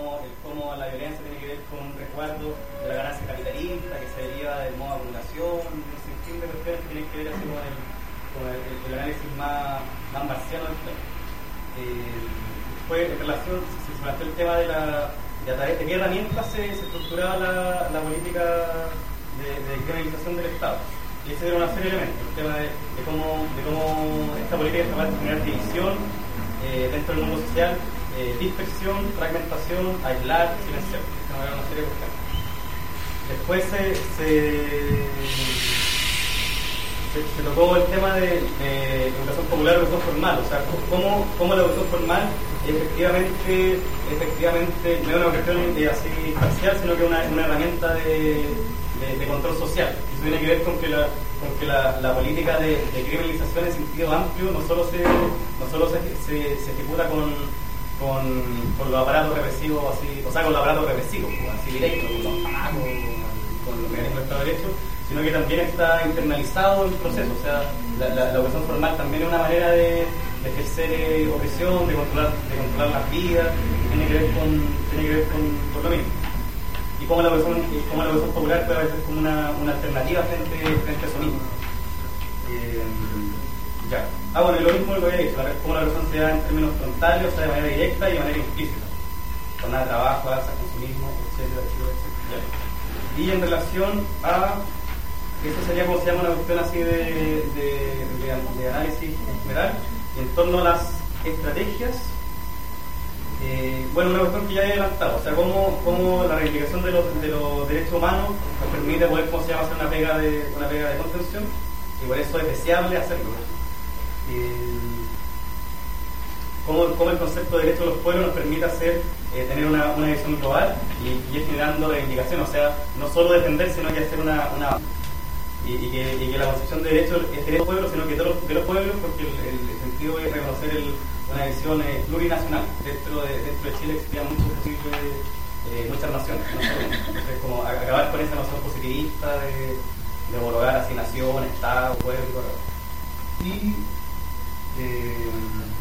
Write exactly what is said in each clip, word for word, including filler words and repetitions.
cómo, el, cómo la violencia tiene que ver con un resguardo de la ganancia capitalista que se deriva del modo de acumulación, un sinfín de cuestiones que tienen que ver así con el, con el, el, el análisis más, más marciano del tema. Eh, después, en relación, se, se planteó el tema de la de a través de qué herramientas se, se estructuraba la, la política de, de criminalización del Estado. Y ese era una serie de elementos, el tema de, de, cómo, de cómo esta política es capaz de generar división eh, dentro del mundo social, eh, dispersión, fragmentación, aislar, silenciar. Esta era una serie de cuestiones. Después se, se, se, se tocó el tema de, de educación popular o educación formal, o sea, cómo, cómo la educación formal efectivamente, efectivamente no es una cuestión así parcial, sino que es una, una herramienta de, de, de control social. Eso tiene que ver con que la, con que la, la política de, de criminalización en sentido amplio no solo se, no solo se, se, se ejecuta con, con, con los aparatos represivos, así, o sea, con los aparatos represivos, así directo, con los pagos, con los mecanismos de Estado de Derecho, sino que también está internalizado el proceso. O sea, la, la, la educación formal también es una manera de de ejercer eh, opresión, de controlar, de controlar las vidas, tiene que ver con, tiene que ver con, con lo mismo. Y cómo la educación, cómo la educación popular puede ser como una, una alternativa frente, frente a eso mismo. Eh, ya. Ah, bueno, y lo mismo lo que había dicho, cómo la educación se da en términos frontales, o sea, de manera directa y de manera implícita. Jornada de trabajo, alza, consumismo, etcétera, etcétera, etcétera. Y en relación a, eso sería como se llama una cuestión así de, de, de, de análisis general, en torno a las estrategias, eh, bueno, una cuestión que ya he adelantado, o sea, cómo, cómo la reivindicación de los, de los derechos humanos nos permite poder, ¿cómo se llama?, hacer una pega de, una pega de contención, y por eso es deseable hacerlo. Eh, cómo, cómo el concepto de derecho de los pueblos nos permite hacer, eh, tener una, una visión global y, y ir generando reivindicación, o sea, no solo defender, sino que hacer una... una Y, y, que, y que la concepción de derecho es derecho de pueblos, sino que de los, de los pueblos, porque el, el, el sentido es reconocer el, una visión eh, plurinacional. Dentro de, dentro de Chile existían muchos posibles, eh, muchas naciones, no solo una. Entonces, como acabar con esa noción positivista de, de homologar así nación, Estado, pueblo y todo. Y eh,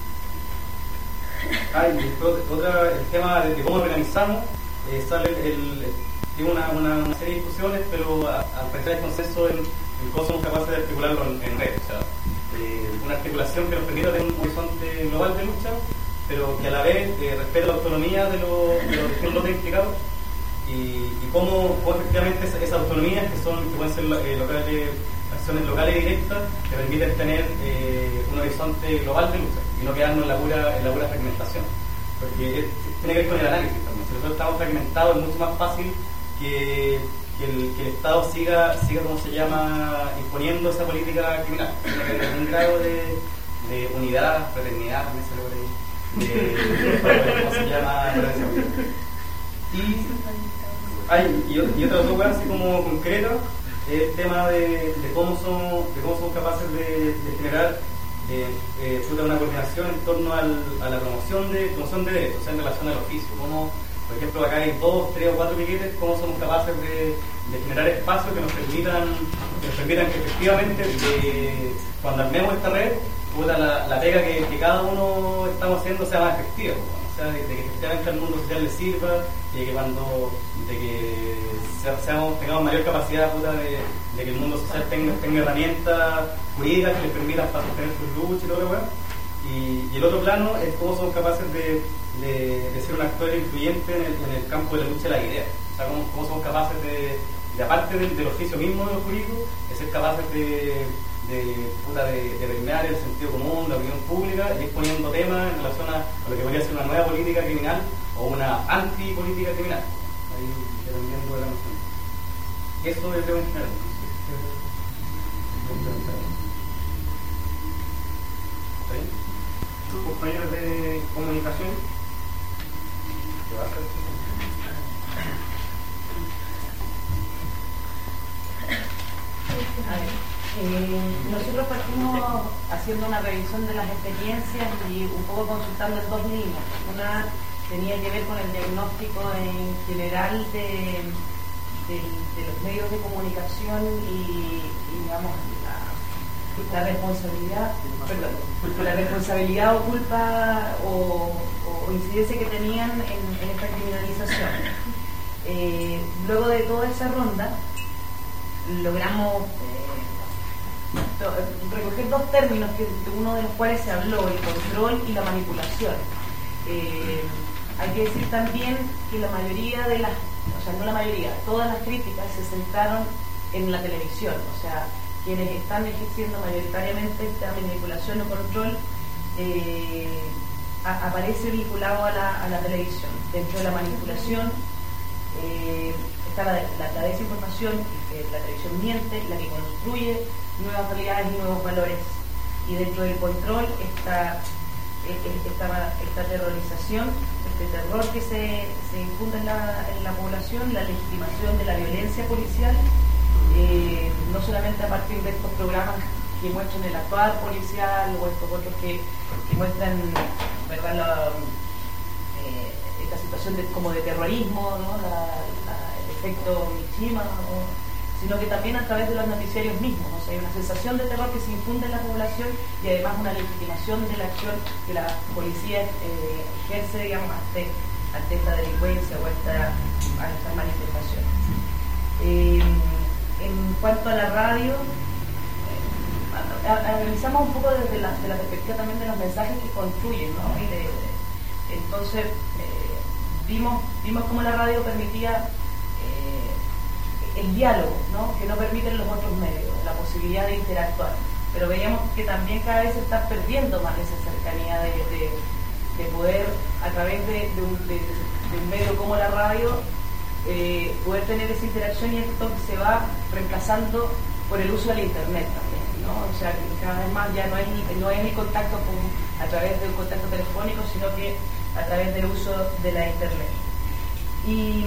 ah, y después, otra, el tema de, de cómo organizamos, eh, sale el, el Tiene una, una, una serie de discusiones, pero al parecer hay consenso en, en cómo somos capaces de articularlo en, en red. O sea, eh, una articulación que nos permita tener un horizonte global de lucha, pero que a la vez eh, respete la autonomía de los, de los distintos lotes implicados y, y cómo, cómo efectivamente esas, esas autonomías, que son que pueden ser eh, locales, acciones locales y directas, que permiten tener eh, un horizonte global de lucha y no quedarnos en la pura, en la pura fragmentación. Porque es, tiene que ver con el análisis también. Si nosotros estamos fragmentados, es mucho más fácil Que, que, el, que el Estado siga, siga, ¿cómo se llama?, imponiendo esa política criminal. Tiene que haber un grado de, de unidad, fraternidad, también se lo por ahí, de, de, ¿cómo se llama?, y, hay, y, y otra cosa así como concreta, es el tema de, de, cómo somos, de cómo somos capaces de, de generar eh, eh, una coordinación en torno al, a la promoción de, promoción de derechos, o sea, en relación al oficio. Cómo, por ejemplo, acá hay dos, tres o cuatro piquetes, cómo somos capaces de, de generar espacios que nos permitan, que nos permitan que efectivamente, de, cuando armemos esta red, puta, la, la pega que, que cada uno estamos haciendo sea más efectiva, o sea, de, de que efectivamente al mundo social le sirva, y de que cuando, de que seamos, tengamos mayor capacidad, puta, de, de que el mundo social tenga, tenga herramientas jurídicas que les permitan para sostener sus luchas y todo lo que y, y el otro plano es cómo somos capaces de De, de ser un actor influyente en el, en el campo de la lucha de las ideas. O sea, cómo, cómo somos capaces de, de aparte del, del oficio mismo de los jurídicos, de ser capaces de, de, puta, de, de permear el sentido común, la opinión pública, y ir poniendo temas en relación a, a lo que podría ser una nueva política criminal o una antipolítica criminal, ahí dependiendo de la noción. Eso es lo en general. ¿Está bien? Tus compañeros de comunicación. A ver, eh, nosotros partimos haciendo una revisión de las experiencias y un poco consultando en dos líneas. Una tenía que ver con el diagnóstico en general de, de, de los medios de comunicación y, y digamos, la, la responsabilidad, perdón, la responsabilidad o culpa o, o incidencia que tenían en, en esta criminalización conversación. Eh, luego de toda esa ronda, logramos eh, to- recoger dos términos, que uno de los cuales se habló, el control y la manipulación. Eh, hay que decir también que la mayoría de las, o sea, no la mayoría, todas las críticas se centraron en la televisión, o sea, quienes están ejerciendo mayoritariamente esta manipulación o control eh, a, aparece vinculado a la, a la televisión. Dentro de la manipulación eh, está la, la, la desinformación, que la televisión miente, la que construye nuevas realidades y nuevos valores, y dentro del control está esta, esta terrorización, este terror que se, se infunde en la, en la población, la legitimación de la violencia policial, eh, no solamente a partir de estos programas que muestran el actuar policial o estos otros que, que muestran, ¿verdad?, la, eh, esta situación de, como de terrorismo, ¿no?, la, la, el efecto Mishima, ¿no?, sino que también a través de los noticiarios mismos. O sea, hay una sensación de terror que se infunde en la población y además una legitimación de la acción que la policía eh, ejerce, digamos, ante, ante esta delincuencia o esta, a estas manifestaciones. Eh, en cuanto a la radio, eh, analizamos un poco desde la, de la perspectiva también de los mensajes que construyen, ¿no? Y de, de, entonces, eh, vimos, vimos cómo la radio permitía el diálogo, ¿no?, que no permiten los otros medios, la posibilidad de interactuar. Pero veíamos que también cada vez se está perdiendo más esa cercanía de, de, de poder, a través de, de, un, de, de un medio como la radio, eh, poder tener esa interacción, y esto se va reemplazando por el uso del internet también, ¿no? O sea, que cada vez más ya no es, no es el contacto con, a través de un contacto telefónico, sino que a través del uso de la internet. Y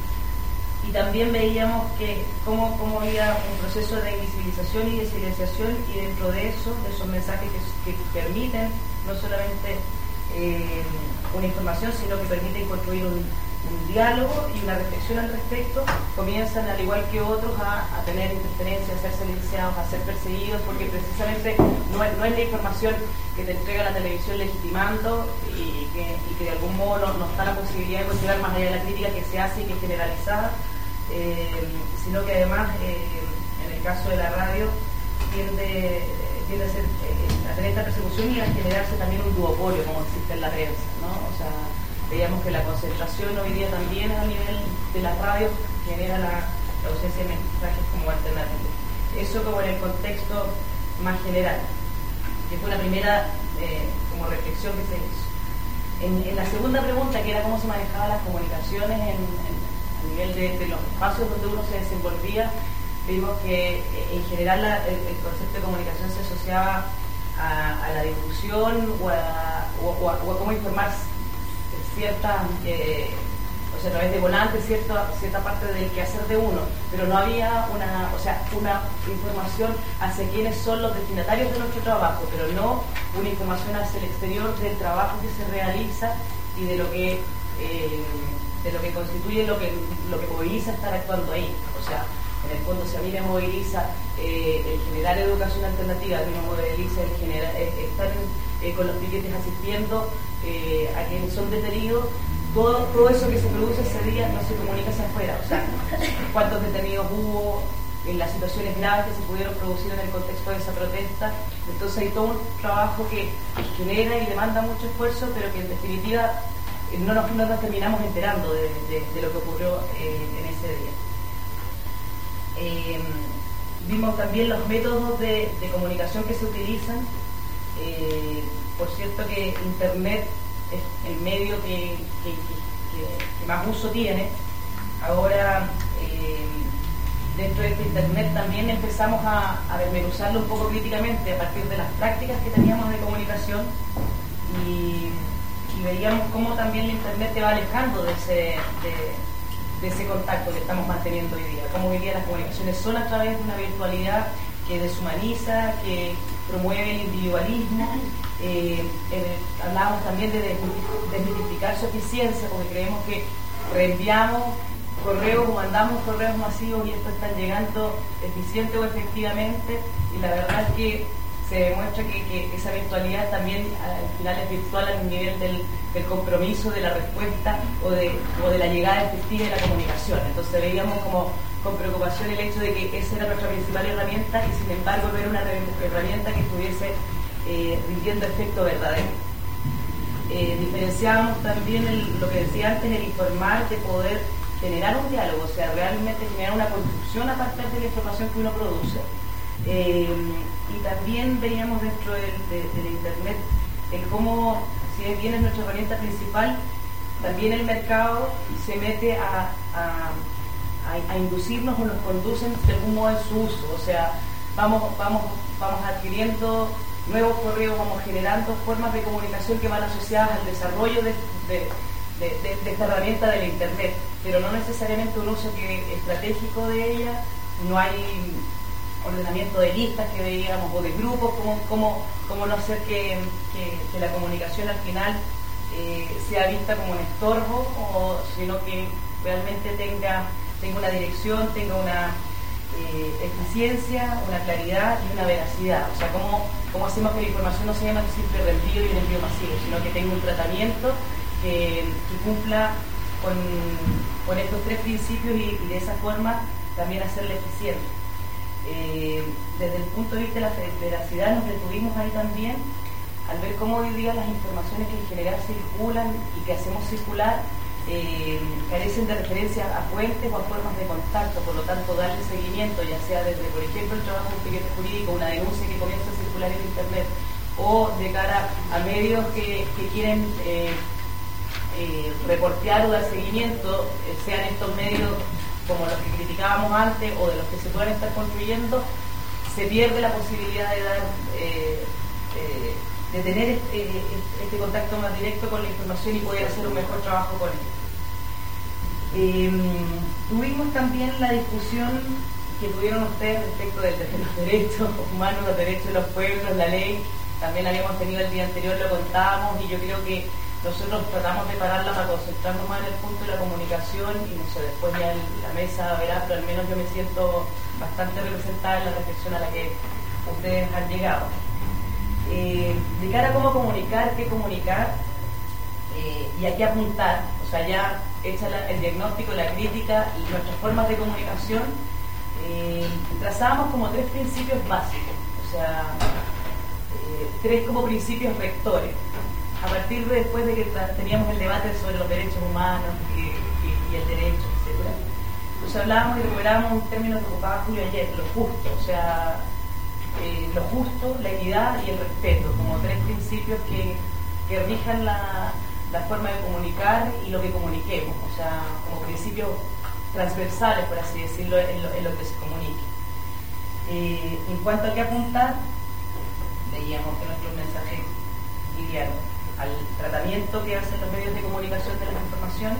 Y también veíamos que cómo, cómo había un proceso de invisibilización y de silenciación, y dentro de eso, de esos mensajes que, que permiten no solamente eh, una información, sino que permiten construir un, un diálogo y una reflexión al respecto, comienzan, al igual que otros, a, a tener interferencias, a ser silenciados, a ser perseguidos, porque precisamente no es, no es la información que te entrega la televisión legitimando y que, y que de algún modo no, no está la posibilidad de considerar, más allá de la crítica que se hace y que es generalizada, Eh, sino que además eh, en el caso de la radio tiende, tiende a, ser, eh, a tener esta persecución y a generarse también un duopolio, como existe en la prensa, ¿no? O sea, veíamos que la concentración hoy día también a nivel de las radios genera la, la ausencia de mensajes como alternativos. Eso como en el contexto más general, que fue la primera eh, como reflexión que se hizo. En, en la segunda pregunta, que era cómo se manejaban las comunicaciones en, en a nivel de, de los espacios donde uno se desenvolvía, vimos que eh, en general la, el, el concepto de comunicación se asociaba a, a la difusión o a, o, o a, o a cómo informar cierta, eh, o sea, a través de volantes, cierta, cierta parte del quehacer de uno, pero no había una, o sea, una información hacia quienes son los destinatarios de nuestro trabajo, pero no una información hacia el exterior del trabajo que se realiza y de lo que eh, de lo que constituye lo que lo que moviliza estar actuando ahí. O sea, en el fondo, si a mí me moviliza eh, el generar educación alternativa, a mí me moviliza el generar, eh, estar eh, con los piquetes asistiendo eh, a quienes son detenidos, todo, todo eso que se produce ese día no se comunica hacia afuera. O sea, cuántos detenidos hubo, en las situaciones graves que se pudieron producir en el contexto de esa protesta. Entonces hay todo un trabajo que genera y demanda mucho esfuerzo, pero que en definitiva No nos, no nos terminamos enterando de, de, de lo que ocurrió eh, en ese día. Eh, vimos también los métodos de, de comunicación que se utilizan. Eh, por cierto que Internet es el medio que, que, que, que más uso tiene. Ahora, eh, dentro de este Internet también empezamos a, a desmenuzarlo un poco críticamente a partir de las prácticas que teníamos de comunicación, y y veíamos cómo también el Internet te va alejando de ese, de, de ese contacto que estamos manteniendo hoy día, cómo hoy día las comunicaciones son a través de una virtualidad que deshumaniza, que promueve el individualismo. Eh, eh, hablábamos también de desmitificar su eficiencia, porque creemos que reenviamos correos o mandamos correos masivos y estos están llegando eficiente o efectivamente, y la verdad es que se demuestra que, que esa virtualidad también al final es virtual al nivel del, del compromiso, de la respuesta o de, o de la llegada efectiva de la comunicación. Entonces veíamos como con preocupación el hecho de que esa era nuestra principal herramienta y sin embargo no era una herramienta que estuviese eh, rindiendo efecto verdadero. Eh, diferenciábamos también el, lo que decía antes, el informar, de poder generar un diálogo, o sea, realmente generar una construcción a partir de la información que uno produce. Eh, y también veíamos dentro del, de, de la Internet el cómo, si bien es nuestra herramienta principal, también el mercado se mete a, a, a, a inducirnos o nos conducen de algún modo en su uso, o sea, vamos, vamos, vamos adquiriendo nuevos correos, vamos generando formas de comunicación que van asociadas al desarrollo de, de, de, de, de esta herramienta de la Internet, pero no necesariamente un uso que, estratégico de ella. No hay ordenamiento de listas que veíamos o de grupos, cómo, cómo, cómo no hacer que, que, que la comunicación al final eh, sea vista como un estorbo, o, sino que realmente tenga, tenga una dirección, tenga una eh, eficiencia, una claridad y una veracidad. O sea, cómo, cómo hacemos que la información no sea un simple reenvío y un envío masivo, sino que tenga un tratamiento que, que cumpla con, con estos tres principios y, y de esa forma también hacerla eficiente. Eh, desde el punto de vista de la veracidad nos detuvimos ahí también al ver cómo hoy día las informaciones que en general circulan y que hacemos circular eh, carecen de referencia a fuentes o a formas de contacto, por lo tanto darle seguimiento, ya sea desde, por ejemplo, el trabajo de un piquete jurídico, una denuncia que comienza a circular en Internet, o de cara a medios que, que quieren eh, eh, reportear o dar seguimiento, eh, sean estos medios como los que criticábamos antes o de los que se puedan estar construyendo, se pierde la posibilidad de dar eh, eh, de tener este, este contacto más directo con la información y poder hacer un mejor trabajo con ella. Eh, tuvimos también la discusión que tuvieron ustedes respecto de los derechos humanos, los derechos de los pueblos, la ley. También la habíamos tenido el día anterior, lo contábamos, y yo creo que nosotros tratamos de pararla para concentrarnos más en el punto de la comunicación, y no sé, después ya la mesa verá, pero al menos yo me siento bastante representada en la reflexión a la que ustedes han llegado. Eh, de cara a cómo comunicar, qué comunicar eh, y a qué apuntar, o sea, ya hecha la, el diagnóstico, la crítica y nuestras formas de comunicación, eh, trazábamos como tres principios básicos, o sea, eh, tres como principios rectores. A partir de después de que teníamos el debate sobre los derechos humanos y, y, y el derecho, etcétera, pues hablábamos y recuperábamos un término que ocupaba Julio ayer, lo justo, o sea, eh, lo justo, la equidad y el respeto, como tres principios que, que rijan la, la forma de comunicar y lo que comuniquemos, o sea, como principios transversales, por así decirlo, en lo, en lo que se comunique. Eh, en cuanto a qué apuntar, veíamos que nuestros mensajes irían al tratamiento que hacen los medios de comunicación de las informaciones,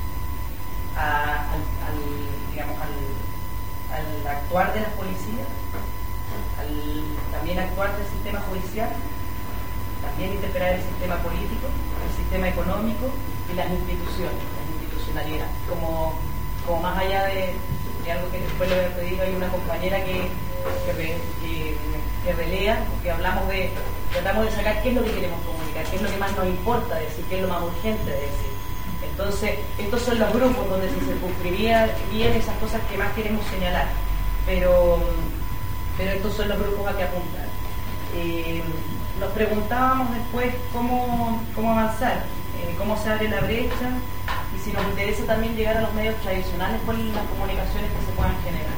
a, al, al, digamos, al, al actuar de las policías, al también actuar del sistema judicial, también interpelar el sistema político, el sistema económico y las instituciones, la institucionalidad, como, como más allá de, de algo que después le voy a pedir, hay una compañera que, que, re, que, que relea, porque hablamos de, tratamos de sacar qué es lo que queremos comunicar, qué es lo que más nos importa decir, qué es lo más urgente de decir. Entonces, estos son los grupos donde se circunscribían bien esas cosas que más queremos señalar, pero, pero estos son los grupos a que apuntar. Eh, nos preguntábamos después cómo, cómo avanzar, eh, cómo se abre la brecha, y si nos interesa también llegar a los medios tradicionales con las comunicaciones que se puedan generar.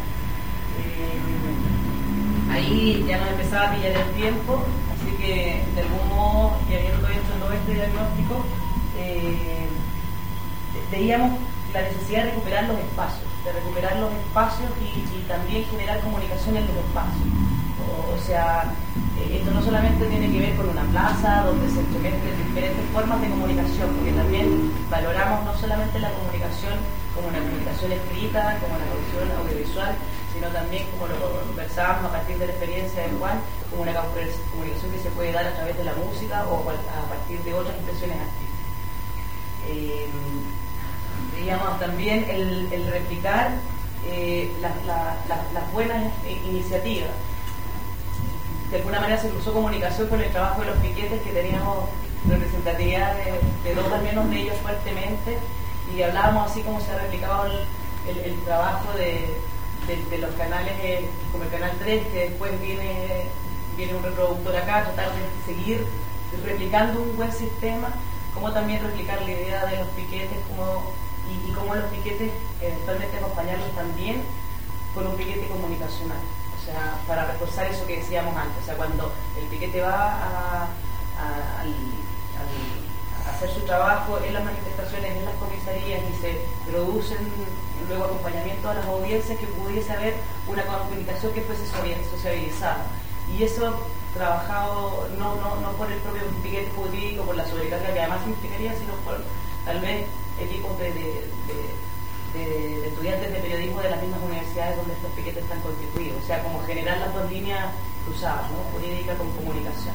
Eh, ahí ya nos empezaba a pillar el tiempo, así que de algún modo, y habiendo hecho todo este diagnóstico, eh, veíamos la necesidad de recuperar los espacios, de recuperar los espacios y, y también generar comunicación en los espacios. O, o sea, eh, esto no solamente tiene que ver con una plaza donde se entremezclan diferentes formas de comunicación, porque también valoramos no solamente la comunicación como una comunicación escrita, como una comunicación audiovisual, sino también, como lo conversábamos a partir de la experiencia de Juan, como una comunicación que se puede dar a través de la música o a partir de otras expresiones artísticas. Eh, veíamos también el, el replicar eh, la, la, la, las buenas eh, iniciativas. de alguna manera se cruzó comunicación con el trabajo de los piquetes, que teníamos representatividad de, de dos al menos de ellos fuertemente, y hablábamos así como se ha replicado el, el, el trabajo de, de, de los canales eh, como el Canal tres, que después viene, viene un reproductor acá a tratar de seguir replicando un buen sistema, como también replicar la idea de los piquetes como, y, y cómo los piquetes eventualmente acompañarlos también con un piquete comunicacional. O sea, para reforzar eso que decíamos antes, o sea, cuando el piquete va a, a, al, al, a hacer su trabajo en las manifestaciones, en las comisarías, y se producen luego acompañamiento a las audiencias, que pudiese haber una comunicación que fuese sociabilizada. Y eso trabajado no, no, no por el propio piquete jurídico, por la sobrecarga que además significaría, sino por tal vez equipos de, de, de De, de estudiantes de periodismo de las mismas universidades donde estos piquetes están constituidos, o sea, como generar las dos líneas cruzadas, ¿no? Jurídica con comunicación.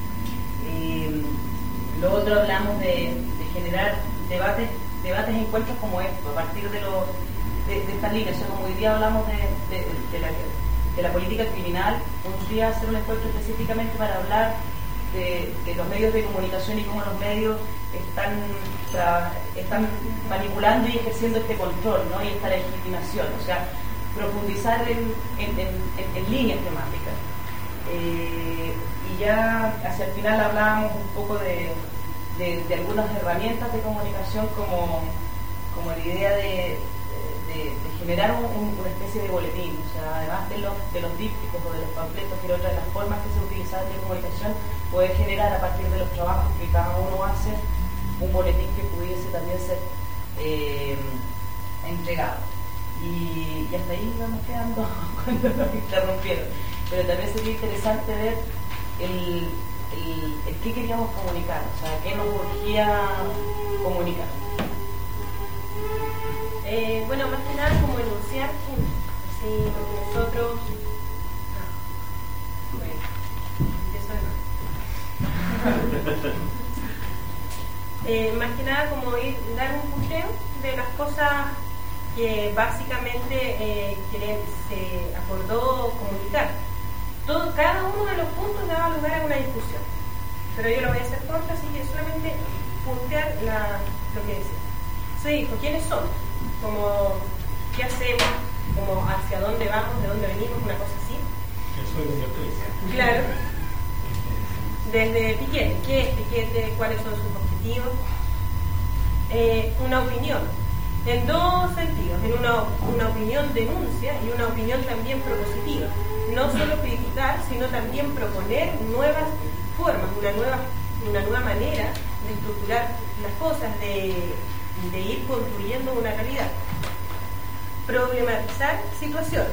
Y lo otro, hablamos de, de generar debates, debates e encuentros como estos, a partir de, los, de, de estas líneas. O sea, como hoy día hablamos de, de, de, la, de la política criminal, un día hacer un encuentro específicamente para hablar de, de los medios de comunicación y cómo los medios están, tra, están manipulando y ejerciendo este control, ¿no? Y esta legitimación, o sea, profundizar en, en, en, en, en líneas temáticas. Eh, y ya hacia el final hablábamos un poco de, de, de algunas herramientas de comunicación, como, como la idea de, de, de generar un, un, una especie de boletín, o sea, además de los, de los dípticos o de los panfletos, que era otra de las formas que se utilizaban de comunicación, poder generar a partir de los trabajos que cada uno hace un boletín que pudiese también ser eh, entregado. Y, y hasta ahí vamos quedando cuando nos interrumpieron. Pero también sería interesante ver el, el, el qué queríamos comunicar, o sea, qué nos urgía comunicar. Eh, bueno, más que nada como enunciar puntos, sí, porque nosotros... Ah, bueno, empiezo de nuevo. Eh, más que nada como ir, dar un punteo de las cosas que básicamente eh, que se acordó comunicar. Todo, cada uno de los puntos daba lugar a una discusión, pero yo lo voy a hacer corta, así que solamente puntear la, lo que decía. Se dijo, ¿quiénes somos? Como, ¿qué hacemos? Como, ¿hacia dónde vamos? ¿De dónde venimos? Una cosa así. Eso es lo que claro. Desde Piquete, ¿qué es Piquete? ¿Cuáles son sus objetivos? Eh, una opinión, en dos sentidos, en una, una opinión denuncia y una opinión también propositiva. No solo criticar, sino también proponer nuevas formas, una nueva, una nueva manera de estructurar las cosas, de, de ir construyendo una realidad. Problematizar situaciones.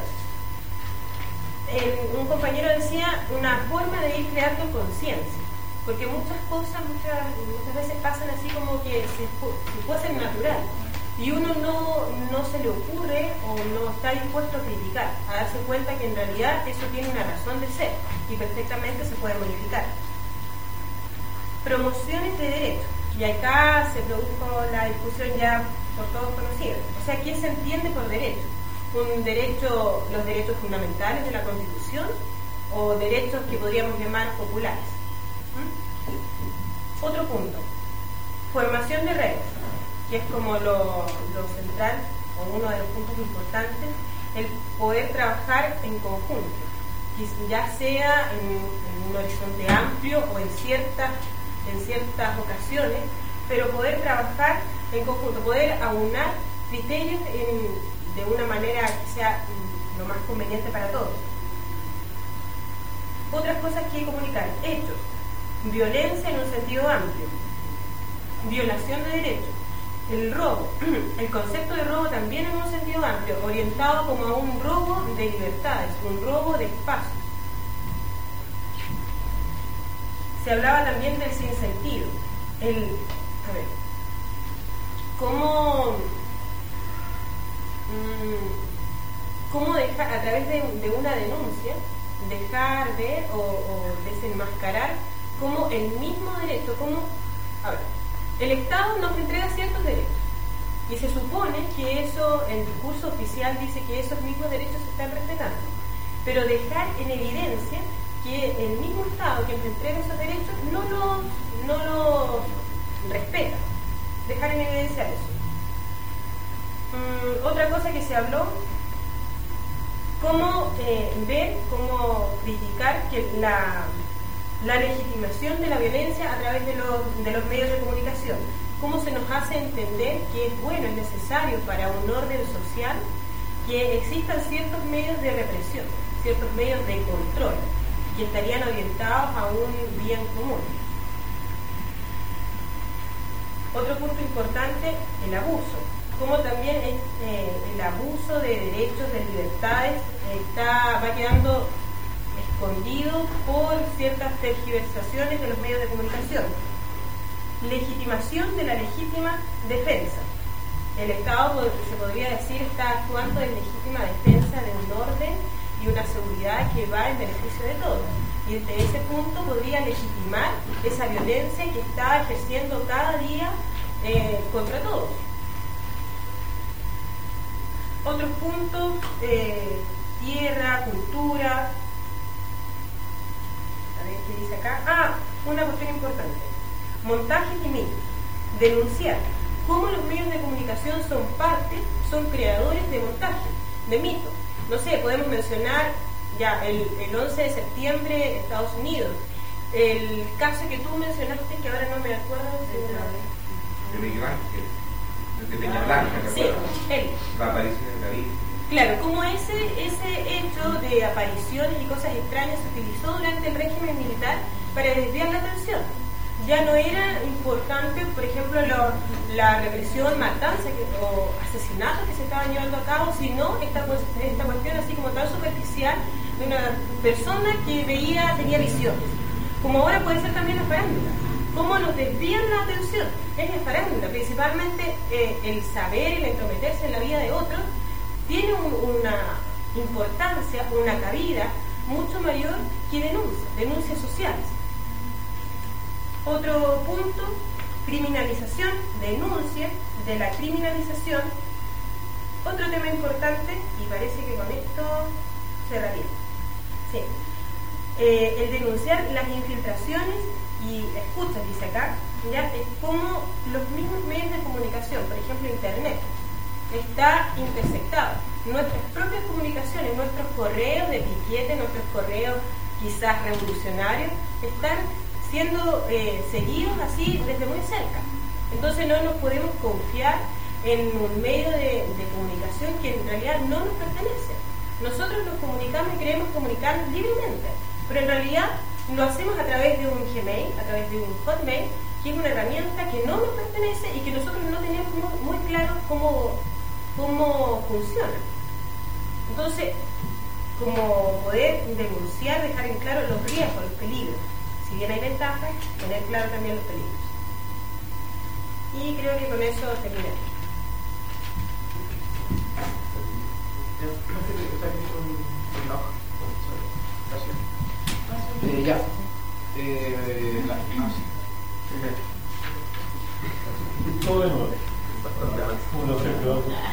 El, un compañero decía una forma de ir creando conciencia, porque muchas cosas muchas, muchas veces pasan así como que se, se fuesen natural y uno no, no se le ocurre o no está dispuesto a criticar, a darse cuenta que en realidad eso tiene una razón de ser y perfectamente se puede modificar. Promociones de derechos, y acá se produjo la discusión ya por todos conocida, o sea, ¿qué se entiende por derecho? Un derecho, los derechos fundamentales de la Constitución o derechos que podríamos llamar populares. ¿Mm? Otro punto, formación de redes, que es como lo, lo central o uno de los puntos importantes, el poder trabajar en conjunto, ya sea en, en un horizonte amplio o en ciertas, en ciertas ocasiones, pero poder trabajar en conjunto, poder aunar criterios en de una manera que sea lo más conveniente para todos. Otras cosas que hay que comunicar, hechos, violencia en un sentido amplio, violación de derechos, el robo, el concepto de robo también en un sentido amplio, orientado como a un robo de libertades, un robo de espacio. Se hablaba también del sinsentido, el, a ver, cómo cómo dejar, a través de, de una denuncia, dejar de o, o desenmascarar como el mismo derecho, como, a ver, el Estado nos entrega ciertos derechos y se supone que eso, el discurso oficial dice que esos mismos derechos se están respetando, pero dejar en evidencia que el mismo Estado que nos entrega esos derechos no los no lo respeta. Dejar en evidencia eso. Mm, otra cosa que se habló, cómo eh, ver, cómo criticar que la, la legitimación de la violencia a través de los, de los medios de comunicación. Cómo se nos hace entender que es bueno, es necesario para un orden social que existan ciertos medios de represión, ciertos medios de control, que estarían orientados a un bien común. Otro punto importante, el abuso. Como también es, eh, el abuso de derechos, de libertades, está, va quedando escondido por ciertas tergiversaciones de los medios de comunicación. Legitimación de la legítima defensa. El Estado, se podría decir, está actuando en legítima defensa de un orden y una seguridad que va en beneficio de todos. Y desde ese punto podría legitimar esa violencia que está ejerciendo cada día eh, contra todos. Otros puntos, eh, tierra, cultura. A ver qué dice acá. Ah, una cuestión importante. Montajes y mitos. Denunciar cómo los medios de comunicación son parte, son creadores de montajes, de mitos. No sé, podemos mencionar ya el, el once de septiembre Estados Unidos. El caso que tú mencionaste, que ahora no me acuerdo de... De Miguel Ángel, de Peña Blanca, sí, él. La aparición de David. Claro, como ese, ese hecho de apariciones y cosas extrañas se utilizó durante el régimen militar para desviar la atención. Ya no era importante, por ejemplo, lo, la represión, matanza que, o asesinatos que se estaban llevando a cabo, sino esta, esta cuestión así como tan superficial de una persona que veía, tenía visiones. Como ahora puede ser también la farándula. ¿Cómo nos desvían la atención? Es la farándula, principalmente eh, el saber, el entrometerse en la vida de otros, tiene un, una importancia, una cabida mucho mayor que denuncias, denuncias sociales. Otro punto, criminalización, denuncia de la criminalización. Otro tema importante, y parece que con esto cerraría. Sí. Eh, el denunciar las infiltraciones y escuchas, dice acá, ya es como los mismos medios de comunicación, por ejemplo Internet, está intersectado. Nuestras propias comunicaciones, nuestros correos de piquete, nuestros correos quizás revolucionarios, están siendo eh, seguidos así desde muy cerca. Entonces no nos podemos confiar en un medio de, de comunicación que en realidad no nos pertenece. Nosotros nos comunicamos y queremos comunicarnos libremente, pero en realidad lo hacemos a través de un Gmail, a través de un Hotmail, que es una herramienta que no nos pertenece y que nosotros no tenemos muy, muy claro cómo, cómo funciona. Entonces, como poder denunciar, dejar en claro los riesgos, los peligros. Si bien hay ventajas, tener claro también los peligros. Y creo que con eso terminaré. Eh, ya. Eh, la, ah, sí. Todo de nuevo. Uno frente a otro.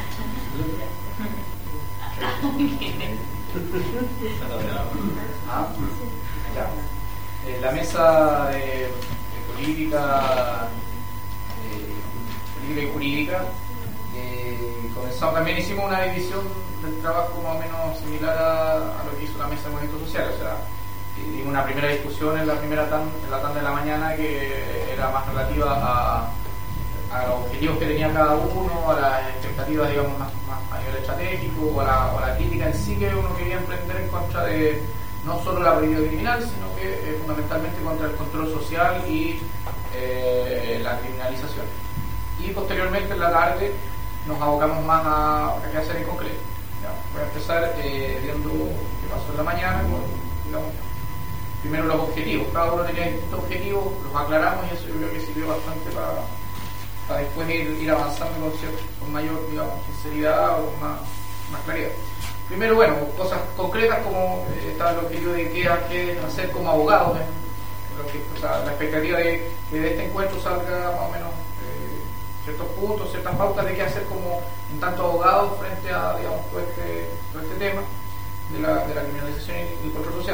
Ah, ya. Eh, la mesa de, de política, eh, política y jurídica, eh, comenzamos, también hicimos una división del trabajo más o menos similar a, a lo que hizo la mesa de movimientos sociales. O sea, dimos una primera discusión en la primera tan, en la tanda de la mañana que era más relativa a, a los objetivos que tenía cada uno, a las expectativas, digamos, más, más a nivel estratégico, o a, la, o a la crítica en sí que uno quería emprender en contra de no solo la política criminal, sino que eh, fundamentalmente contra el control social y eh, la criminalización. Y posteriormente en la tarde nos abocamos más a, a qué hacer en concreto. Ya, voy a empezar eh, viendo qué pasó en la mañana con, digamos, primero los objetivos. Cada uno tenía distintos objetivos, los aclaramos y eso yo creo que sirvió bastante para, para después ir, ir avanzando con, cierto, con mayor, digamos, sinceridad o con más, más claridad. Primero, bueno, cosas concretas como eh, está el objetivo de qué, qué hacer como abogados. En, en lo que, o sea, la expectativa de que de este encuentro salga más o menos eh, ciertos puntos, ciertas pautas de qué hacer como en tanto abogados frente a, digamos, todo este, todo este tema de la, de la criminalización y el control social.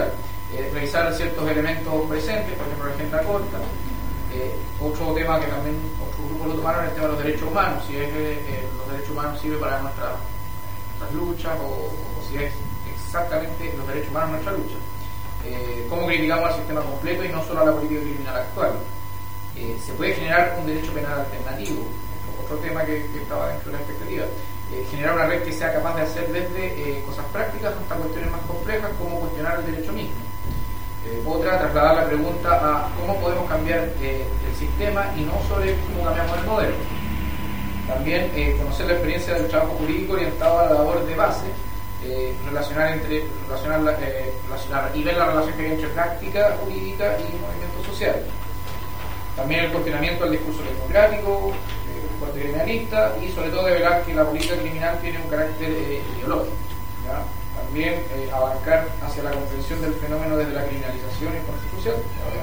eh, revisar ciertos elementos presentes, por ejemplo la agenda corta. Eh, otro tema que también otro grupo lo tomaron es el tema de los derechos humanos, si es que eh, los derechos humanos sirven para nuestra, nuestras luchas o, o si es exactamente los derechos humanos nuestra lucha. Eh, ¿Cómo criticamos al sistema completo y no solo a la política criminal actual? Eh, ¿Se puede generar un derecho penal alternativo? Otro tema que, que estaba dentro de la expectativa. Eh, generar una red que sea capaz de hacer desde eh, cosas prácticas hasta cuestiones más complejas como cuestionar el derecho mismo. Eh, otra, trasladar la pregunta a cómo podemos cambiar eh, el sistema y no sobre cómo cambiamos el modelo. También eh, conocer la experiencia del trabajo jurídico orientado a la labor de base, eh, relacionar entre relacionar, la, eh, relacionar y ver la relación que hay entre práctica jurídica y movimiento social. También el cuestionamiento al discurso democrático, eh, fuerte criminalista y sobre todo de velar que la política criminal tiene un carácter eh, ideológico. ¿Ya? También eh, abarcar hacia la comprensión del fenómeno desde la criminalización y el control social,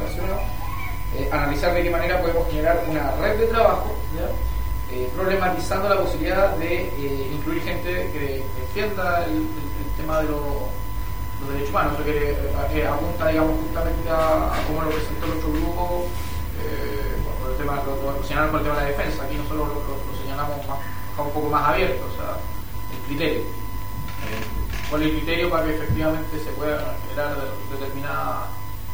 eh, analizar de qué manera podemos generar una red de trabajo, ¿ya? Eh, problematizando la posibilidad de eh, incluir gente que defienda el, el, el tema de los, los derechos humanos, eso que eh, apunta, digamos, justamente a, a cómo lo presentó el otro grupo, eh, por el tema, lo, lo señalaron por el tema de la defensa. Aquí nosotros lo, lo, lo señalamos más, un poco más abierto, o sea, el criterio. ¿Cuál es el criterio para que efectivamente se pueda generar determinada,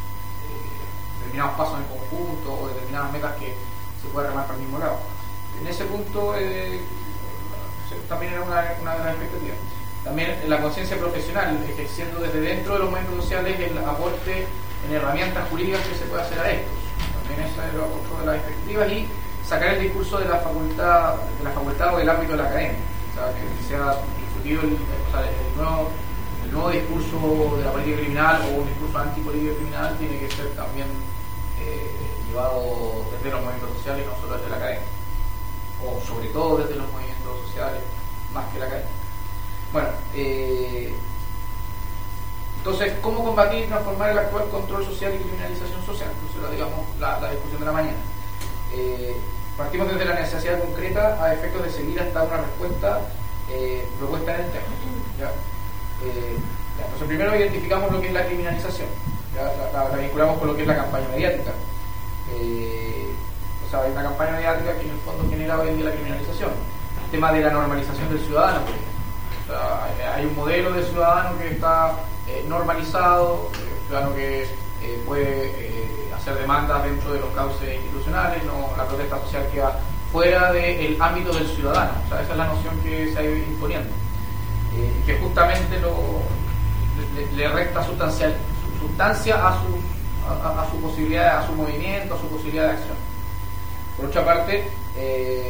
eh, determinados pasos en conjunto o determinadas metas que se puedan remar para el mismo lado? En ese punto eh, también era una, una de las expectativas. También la conciencia profesional, ejerciendo desde dentro de los movimientos sociales el aporte en herramientas jurídicas que se puede hacer a estos. También esa era otra de las expectativas. Y sacar el discurso de la facultad, de la facultad o del ámbito de la academia. O sea, que sea discutido el, o sea, el, nuevo, el nuevo discurso de la política criminal o un discurso antipolítica criminal tiene que ser también eh, llevado desde los movimientos sociales y no solo desde la academia. O sobre todo desde los movimientos sociales, más que la academia. Bueno, eh, entonces, ¿cómo combatir y transformar el actual control social y criminalización social? Entonces, la, digamos, la, la discusión de la mañana. Eh, partimos desde la necesidad concreta a efectos de seguir hasta una respuesta eh, propuesta en el tema. ¿Ya? Eh, ya, entonces, primero identificamos lo que es la criminalización. ¿Ya? La, la, la vinculamos con lo que es la campaña mediática. Eh, O sea, hay una campaña mediática que en el fondo genera hoy en día la criminalización. El tema de la normalización del ciudadano, por ejemplo. O sea, hay un modelo de ciudadano que está eh, normalizado, eh, ciudadano que eh, puede eh, hacer demandas dentro de los cauces institucionales, no, la protesta social queda fuera del ámbito del ciudadano. O sea, esa es la noción que se ha ido imponiendo. Eh, que justamente lo, le, le resta sustancial, sustancia a su, a, a su posibilidad, a su movimiento, a su posibilidad de acción. Por otra parte, eh,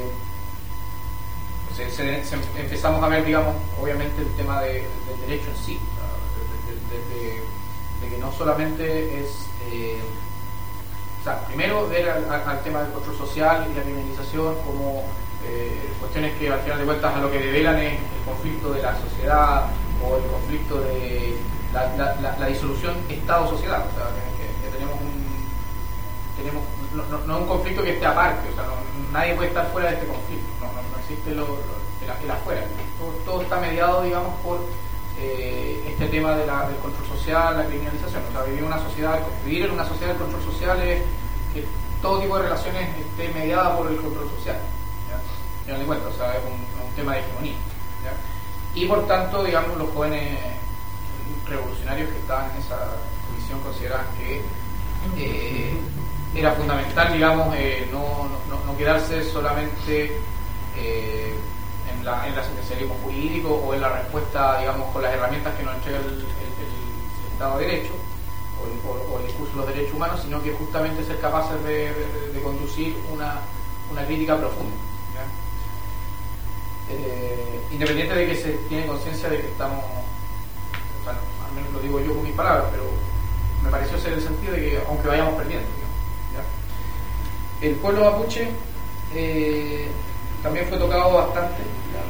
se, se, se empezamos a ver, digamos, obviamente el tema de, del derecho en sí, de, de, de, de, de que no solamente es, eh, o sea, primero ver al, al tema del control social y la criminalización como eh, cuestiones que al final de cuentas a lo que develan es el conflicto de la sociedad o el conflicto de la, la, la, la disolución Estado-sociedad, o sea, que, que tenemos un tenemos no, no, no es un conflicto que esté aparte, o sea, no, nadie puede estar fuera de este conflicto, no, no, no existe lo, lo, el, el afuera, todo, todo está mediado, digamos, por eh, este tema de la, del control social, la criminalización. O sea, vivir, una sociedad, vivir en una sociedad del control social es que todo tipo de relaciones esté mediada por el control social, ¿ya? Al final de cuentas, o sea, es un, un tema de hegemonía, ¿ya? Y por tanto, digamos, los jóvenes revolucionarios que estaban en esa comisión consideraban que eh, era fundamental, digamos, eh, no, no, no quedarse solamente eh, en, la, en el asistencialismo jurídico o en la respuesta, digamos, con las herramientas que nos entrega el, el, el Estado de Derecho o el, o, o el discurso de los derechos humanos, sino que justamente ser capaces de, de, de conducir una, una crítica profunda, ¿ya? Eh, independiente de que se tiene conciencia de que estamos, o sea, al menos lo digo yo con mis palabras, pero me pareció ser el sentido de que aunque vayamos perdiendo, el pueblo mapuche eh, también fue tocado bastante.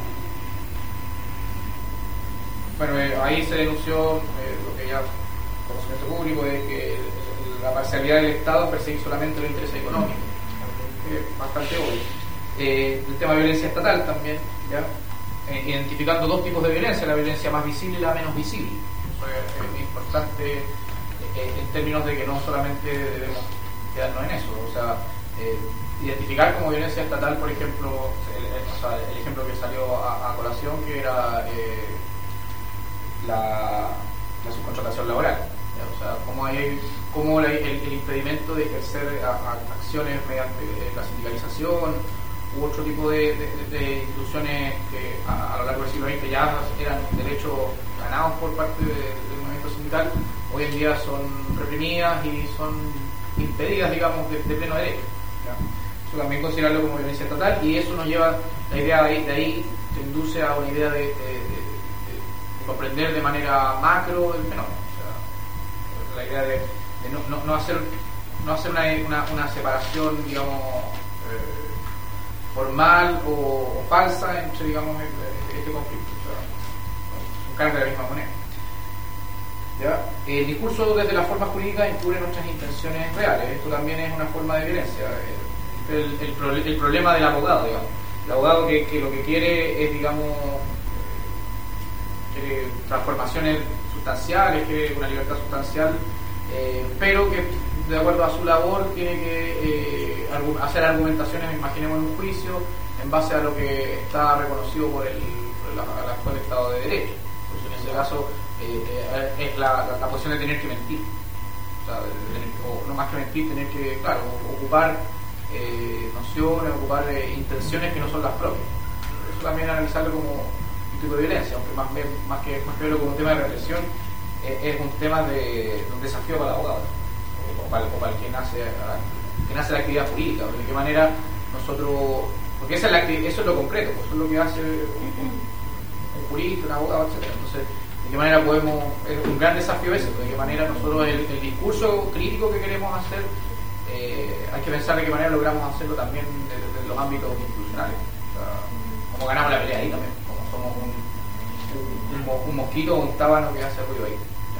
Bueno, eh, ahí se denunció eh, lo que ya conocimiento público de que la parcialidad del Estado en perseguir solamente los intereses económicos, eh, bastante obvio. Eh, el tema de violencia estatal también, ¿ya? Eh, identificando dos tipos de violencia, la violencia más visible y la menos visible. Eso es, es importante eh, en términos de que no solamente debemos quedarnos en eso, o sea, eh, identificar como violencia estatal, por ejemplo, el, el, o sea, el ejemplo que salió a, a colación, que era eh, la, la subcontratación laboral, ¿ya? O sea, cómo hay cómo el, el impedimento de ejercer a, a acciones mediante eh, la sindicalización u otro tipo de, de, de instituciones que a, a lo largo del siglo veinte ya eran derechos ganados por parte de, del movimiento sindical, hoy en día son reprimidas y son impedidas, digamos, de, de pleno derecho, ¿ya? Eso también considerarlo como violencia estatal, y eso nos lleva, la idea de ahí, de ahí te induce a una idea de, de, de, de comprender de manera macro el fenómeno, o sea, la idea de, de no, no, no hacer no hacer una, una, una separación, digamos, eh, formal o, o falsa entre, digamos, el, este conflicto, o sea, son caras de la misma moneda. ¿Ya? El discurso desde la forma jurídica encubre nuestras intenciones reales. Esto también es una forma de violencia. El, el, el, el problema del abogado, digamos. El abogado que, que lo que quiere es, digamos, quiere transformaciones sustanciales, quiere una libertad sustancial, eh, pero que de acuerdo a su labor tiene que eh, hacer argumentaciones, imaginemos, en un juicio en base a lo que está reconocido por el, por el, el actual Estado de Derecho. Entonces, en ese caso eh, eh, es la, la, la posición de tener que mentir, o, sea, de tener, o no más que mentir, tener que, claro, ocupar eh, nociones, ocupar eh, intenciones que no son las propias. Eso también analizarlo como un tipo de violencia, aunque más, más, que, más que verlo como un tema de represión, eh, es un tema de, de un desafío para el abogado, o para, o para el que nace, que nace la actividad jurídica, de qué manera nosotros, porque esa es la, eso es lo concreto, pues eso es lo que hace un, un jurista, un abogado, etcétera. Entonces, de qué manera podemos, es un gran desafío ese, de qué manera nosotros el, el discurso crítico que queremos hacer, eh, hay que pensar de qué manera logramos hacerlo también desde los ámbitos institucionales, o sea, como ganamos la pelea ahí también, como somos un, un, un, un mosquito o un tábano que hace ruido ahí.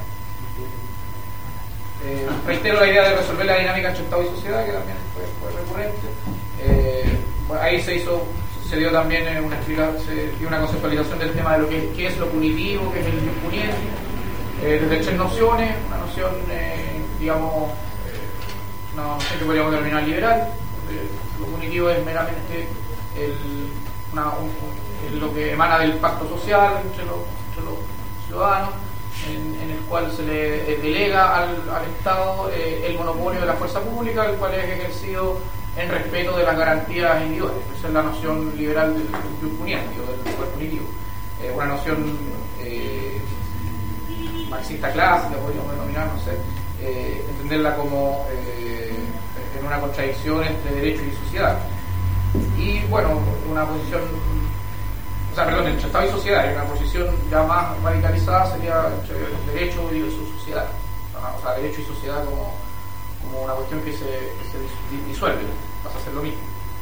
Eh, reitero la idea de resolver la dinámica entre Estado y sociedad, que también fue, fue recurrente. Eh, bueno, ahí se hizo, se dio también una se dio una conceptualización del tema de lo que es, qué es lo punitivo, qué es el impuniente, eh, desde tres nociones, una noción, eh, digamos, eh, una noción que podríamos denominar liberal. Eh, lo punitivo es meramente el, una, un, un, lo que emana del pacto social entre los, entre los ciudadanos, En, en el cual se le eh, delega al, al Estado eh, el monopolio de la fuerza pública, el cual es ejercido en respeto de las garantías individuales. Esa es la noción liberal del impuniente o del poder punitivo. Eh, una noción eh, marxista clásica, podríamos denominar, no sé, eh, entenderla como eh, en una contradicción entre derecho y sociedad. Y bueno, una posición, o sea, perdón, entre Estado y sociedad, y una posición ya más radicalizada sería entre derecho y su sociedad, o sea, derecho y sociedad como, como una cuestión que se, que se disuelve, pasa a ser lo mismo.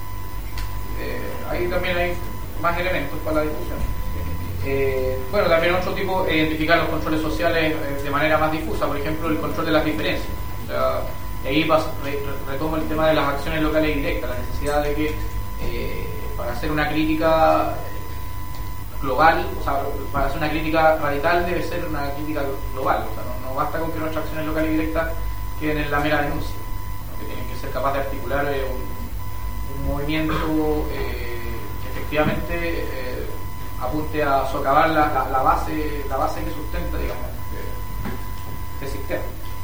Eh, ahí también hay más elementos para la discusión. Eh, bueno, también otro tipo, identificar los controles sociales eh, de manera más difusa, por ejemplo, el control de las diferencias. O sea, ahí vas, re, retomo el tema de las acciones locales y directas, la necesidad de que eh, para hacer una crítica global, o sea, para hacer una crítica radical debe ser una crítica global, o sea, no, no basta con que nuestras acciones locales y directas queden en la mera denuncia, ¿no? Que tienen que ser capaces de articular eh, un, un movimiento eh, que efectivamente eh, apunte a socavar la, la, la base la base que sustenta, digamos, este sistema.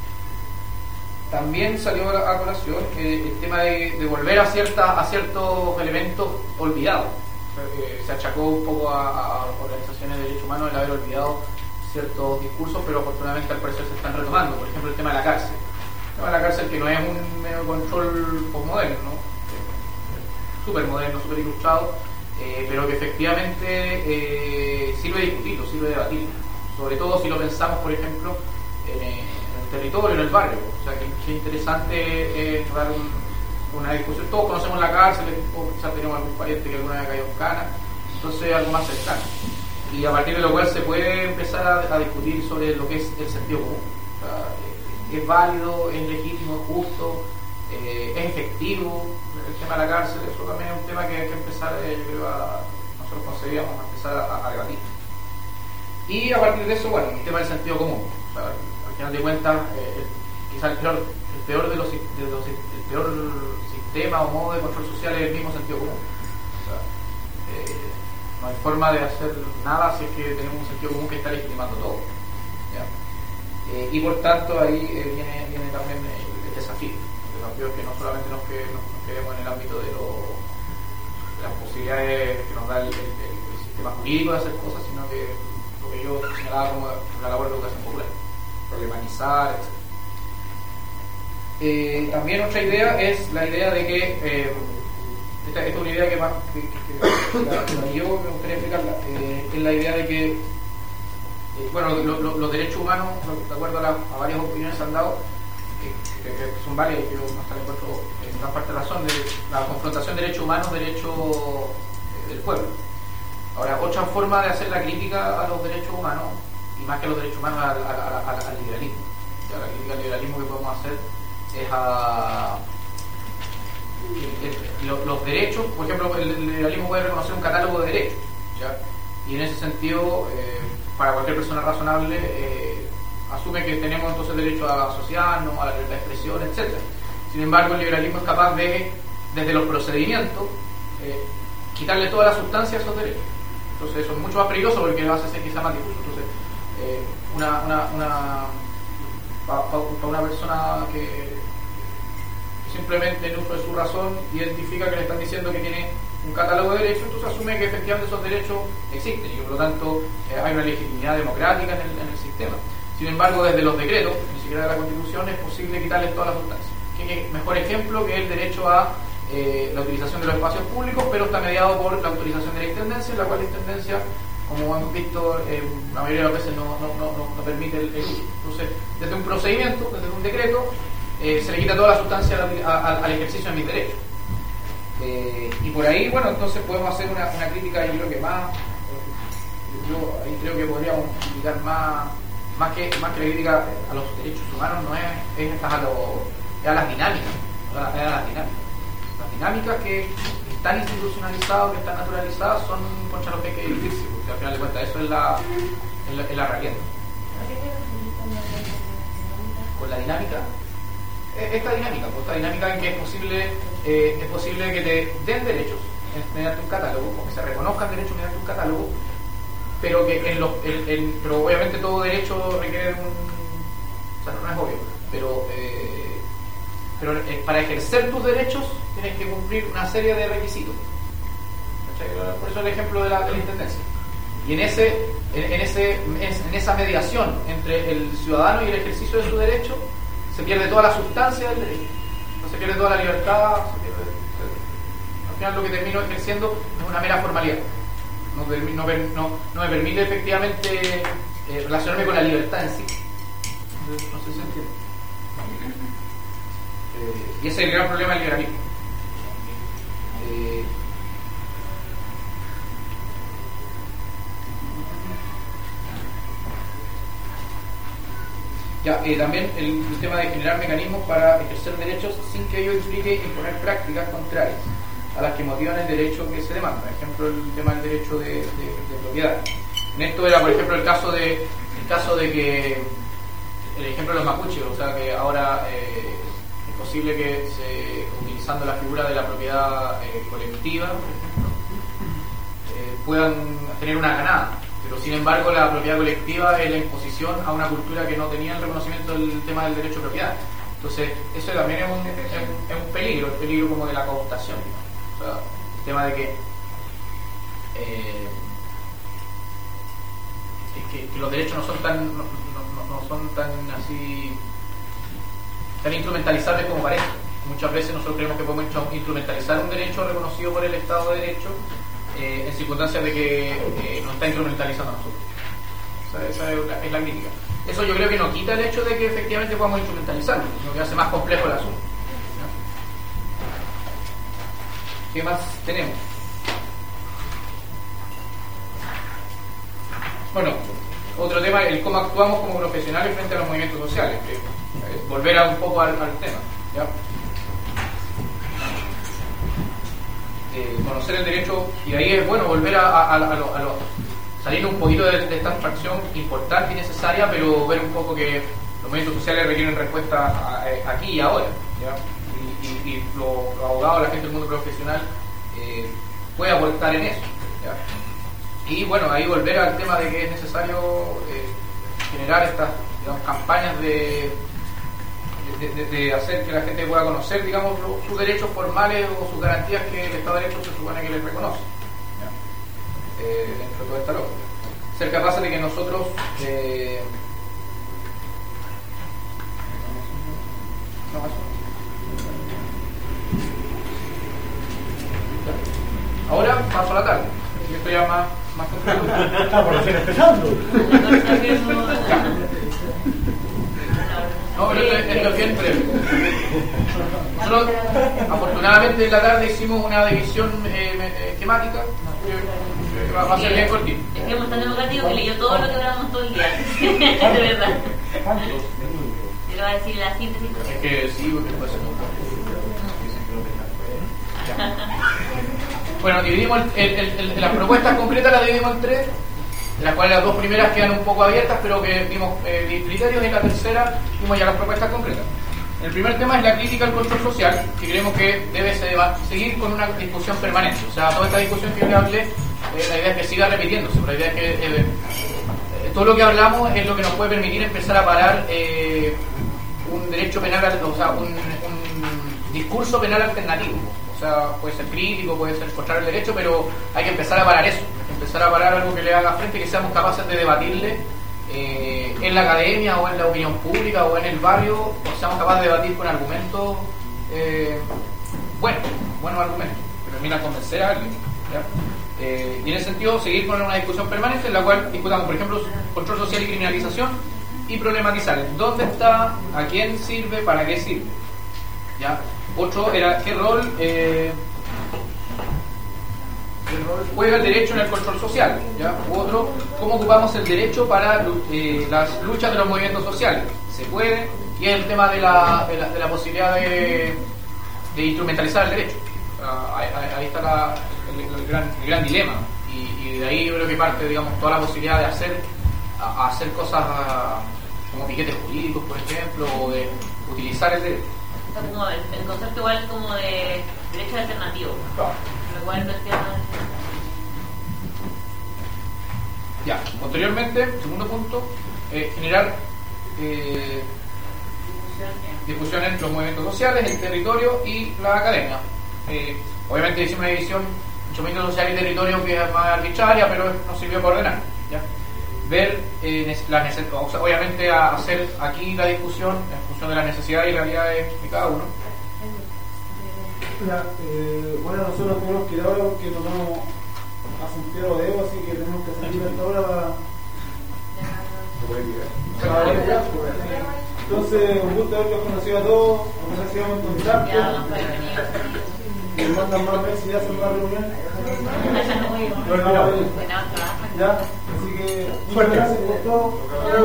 También salió a colación eh, el tema de, de volver a, cierta, a ciertos elementos olvidados. Eh, se achacó un poco a, a organizaciones de derechos humanos el haber olvidado ciertos discursos, pero afortunadamente al parecer se están retomando. Por ejemplo, el tema de la cárcel. El tema de la cárcel, que no es un medio de control postmoderno, ¿no? Eh, súper moderno, súper ilustrado, eh, pero que efectivamente eh, sirve de discutirlo, sirve de debatirlo. Sobre todo si lo pensamos, por ejemplo, en, en el territorio, en el barrio. O sea, que es interesante eh, dar un, una discusión. Todos conocemos la cárcel, o quizás tenemos algún pariente que alguna vez cayó en cana, entonces algo más cercano. Y a partir de lo cual se puede empezar a, a discutir sobre lo que es el sentido común. O sea, eh, es válido, es legítimo, es justo, eh, es efectivo el tema de la cárcel. Eso también es un tema que hay que empezar, eh, yo creo, a, nosotros conseguíamos a empezar a, a debatir. Y a partir de eso, bueno, el tema del sentido común. O sea, final de cuentas, eh, quizá el peor, el peor de los, de los el peor sistema o modo de control social es el mismo sentido común. O sea, eh, no hay forma de hacer nada si es que tenemos un sentido común que está legitimando todo. ¿Ya? Eh, y por tanto ahí eh, viene, viene también el, el desafío. El desafío es que no solamente nos, que, nos, nos quedemos en el ámbito de, lo, de las posibilidades que nos da el, el, el sistema jurídico de hacer cosas, sino que lo que yo señalaba como la labor de educación popular, problematizar, etcétera. Eh, también otra idea es la idea de que eh, esta, esta es una idea que, más, que, que, que, la, que la yo me gustaría explicarla, eh, es la idea de que eh, bueno, lo, lo, los derechos humanos, de acuerdo a, la, a varias opiniones han dado, que, que, que son varias y que yo hasta le encuentro en gran parte razón, de la confrontación de derechos humanos, derechos eh, del pueblo. Ahora, otra forma de hacer la crítica a los derechos humanos, y más que a los derechos humanos, al, al, al, al liberalismo. O sea, la crítica al liberalismo que podemos hacer es a el, el, los, los derechos. Por ejemplo, el, el liberalismo puede reconocer un catálogo de derechos, ¿ya? Y en ese sentido, eh, para cualquier persona razonable, eh, asume que tenemos entonces derecho a asociarnos, a la libertad de expresión, etcétera. Sin embargo, el liberalismo es capaz de, desde los procedimientos, eh, quitarle toda la sustancia a esos derechos. Entonces eso es mucho más peligroso porque hace ser quizá más difuso. Entonces, eh, una, una, una para pa, pa una persona que, que simplemente en uso de su razón identifica que le están diciendo que tiene un catálogo de derechos, entonces asume que efectivamente esos derechos existen y que por lo tanto eh, hay una legitimidad democrática en el, en el sistema. Sin embargo, desde los decretos, ni siquiera de la Constitución, es posible quitarles toda la sustancia. ¿Qué mejor ejemplo que el derecho a Eh, la utilización de los espacios públicos, pero está mediado por la autorización de la intendencia, en la cual la intendencia, como hemos visto, eh, la mayoría de las veces no, no, no, no permite el, el uso. Entonces, desde un procedimiento, desde un decreto, eh, se le quita toda la sustancia al, al, al ejercicio de mis derechos. Eh, y por ahí, bueno, entonces podemos hacer una, una crítica, yo creo que más, yo ahí creo que podríamos criticar más, más que, más que la crítica a los derechos humanos, no es, es, a, lo, es a las dinámicas, es a las dinámicas. Las dinámicas que están institucionalizadas, que están naturalizadas, son contra los que hay que dirigirse, porque al final de cuentas eso es la, es la, es la realidad. Con la dinámica, esta dinámica, pues esta dinámica en que es posible, eh, es posible que te den derechos mediante un catálogo, o que se reconozcan derechos mediante un catálogo, pero que en los, en, en, pero obviamente todo derecho requiere un, o sea, no es obvio, pero eh, pero eh, para ejercer tus derechos tienes que cumplir una serie de requisitos. Por eso el ejemplo de la, de la intendencia. Y en ese, en, en ese, en esa mediación entre el ciudadano y el ejercicio de su derecho se pierde toda la sustancia del derecho. No se pierde toda la libertad. Se pierde, se, al final lo que termino ejerciendo es una mera formalidad. No, no, no, no me permite efectivamente eh, relacionarme con la libertad en sí. No sé si se entiende. Eh, y ese es el gran problema del liberalismo. Eh, ya, eh, también el, el tema de generar mecanismos para ejercer derechos sin que ello implique imponer prácticas contrarias a las que motivan el derecho que se demanda. Por ejemplo, el tema del derecho de, de, de propiedad. En esto era, por ejemplo, el caso de el caso de que el ejemplo de los mapuches, o sea que ahora eh, es posible que se, utilizando la figura de la propiedad eh, colectiva, eh, puedan tener una ganada, pero sin embargo la propiedad colectiva es la imposición a una cultura que no tenía el reconocimiento del tema del derecho de propiedad. Entonces eso también es un, es un, es un peligro, el peligro como de la cooptación, digamos. O sea, el tema de que, eh, que, que los derechos no son tan no, no, no son tan así tan instrumentalizables como parece. Muchas veces nosotros creemos que podemos instrumentalizar un derecho reconocido por el Estado de Derecho eh, en circunstancias de que eh, no está instrumentalizando a nosotros. O sea, esa es la, es la crítica. Eso yo creo que no quita el hecho de que efectivamente podamos instrumentalizarlo, sino que hace más complejo el asunto. ¿Qué más tenemos? Bueno, otro tema, el cómo actuamos como profesionales frente a los movimientos sociales, que es volver a un poco al, al tema, ¿ya? Eh, conocer el derecho, y ahí es bueno volver a, a, a, a, lo, a lo, salir un poquito de, de esta abstracción importante y necesaria, pero ver un poco que los movimientos sociales requieren respuestas aquí y ahora, ¿ya? Y, y, y los, los abogados, la gente del mundo profesional eh, puede aportar en eso, ¿ya? Y bueno, ahí volver al tema de que es necesario eh, generar estas, digamos, campañas de, de, de, de hacer que la gente pueda conocer, digamos, lo, sus derechos formales o sus garantías que el Estado de Derecho se supone que les reconoce, ¿ya? Eh, dentro de toda esta lógica. Ser capaces de que nosotros eh, no, eso. Ahora paso a la tarde, y esto ya más, más concreto. Estamos recién empezando. No, pero esto es, esto es bien breve. Nosotros, afortunadamente, en la tarde hicimos una división eh, eh, temática. Eh, va, va a ser bien cortito. Es que hemos tan democrático que leyó todo lo que hablamos todo el día. De verdad. Yo le voy a decir la síntesis. Es que sí, porque puede ser un poco. Bueno, dividimos el, el, el, el, las propuestas concretas las dividimos en tres, en las cuales las dos primeras quedan un poco abiertas, pero que dimos eh, criterios, y en la tercera dimos ya las propuestas concretas. El primer tema es la crítica al control social, que creemos que debe seguir con una discusión permanente. O sea, toda esta discusión que yo hablé, eh, la idea es que siga repitiéndose, la idea es que eh, eh, todo lo que hablamos es lo que nos puede permitir empezar a parar eh, un derecho penal, o sea, un, un discurso penal alternativo. O sea, puede ser crítico, puede ser contra el derecho, pero hay que empezar a parar eso, empezar a parar algo que le haga frente, que seamos capaces de debatirle eh, en la academia o en la opinión pública o en el barrio, o seamos capaces de debatir con argumentos eh, buenos, buenos argumentos, que permitan convencer a alguien, ¿ya? Eh, y en ese sentido seguir con una discusión permanente en la cual discutamos, por ejemplo, control social y criminalización, y problematizar dónde está, a quién sirve, para qué sirve, ¿ya? Otro era qué rol, eh, qué rol juega el derecho en el control social, ¿ya? Otro, cómo ocupamos el derecho para eh, las luchas de los movimientos sociales. Se puede, y es el tema de la, de la, de la posibilidad de, de instrumentalizar el derecho. O sea, ahí, ahí está la, el, el, gran, el gran dilema, y, y de ahí yo creo que parte, digamos, toda la posibilidad de hacer, a, a hacer cosas a, como piquetes jurídicos, por ejemplo, o de utilizar el derecho. O sea, como el, el concepto igual como de derecho alternativo, lo cual plantea. Ya, posteriormente, segundo punto, eh, generar eh, discusión entre los movimientos sociales, el territorio y la academia. Eh, obviamente hicimos una división entre movimientos sociales y territorio que es más arbitraria, pero nos sirvió para ordenar, ¿ya? Ver eh, la necesidad, o sea, obviamente a hacer aquí la discusión en función de las necesidades y realidades de cada uno. La, eh, bueno, nosotros tenemos que ir ahora porque nos vamos a Santiago de Evo, así que tenemos que salir hasta ahora para... para ya. Entonces, un gusto haberlos conocido a todos, ojalá sigamos en contacto. Me mandan más veces y hacen más reuniones. Ya, así que muchas gracias por todo.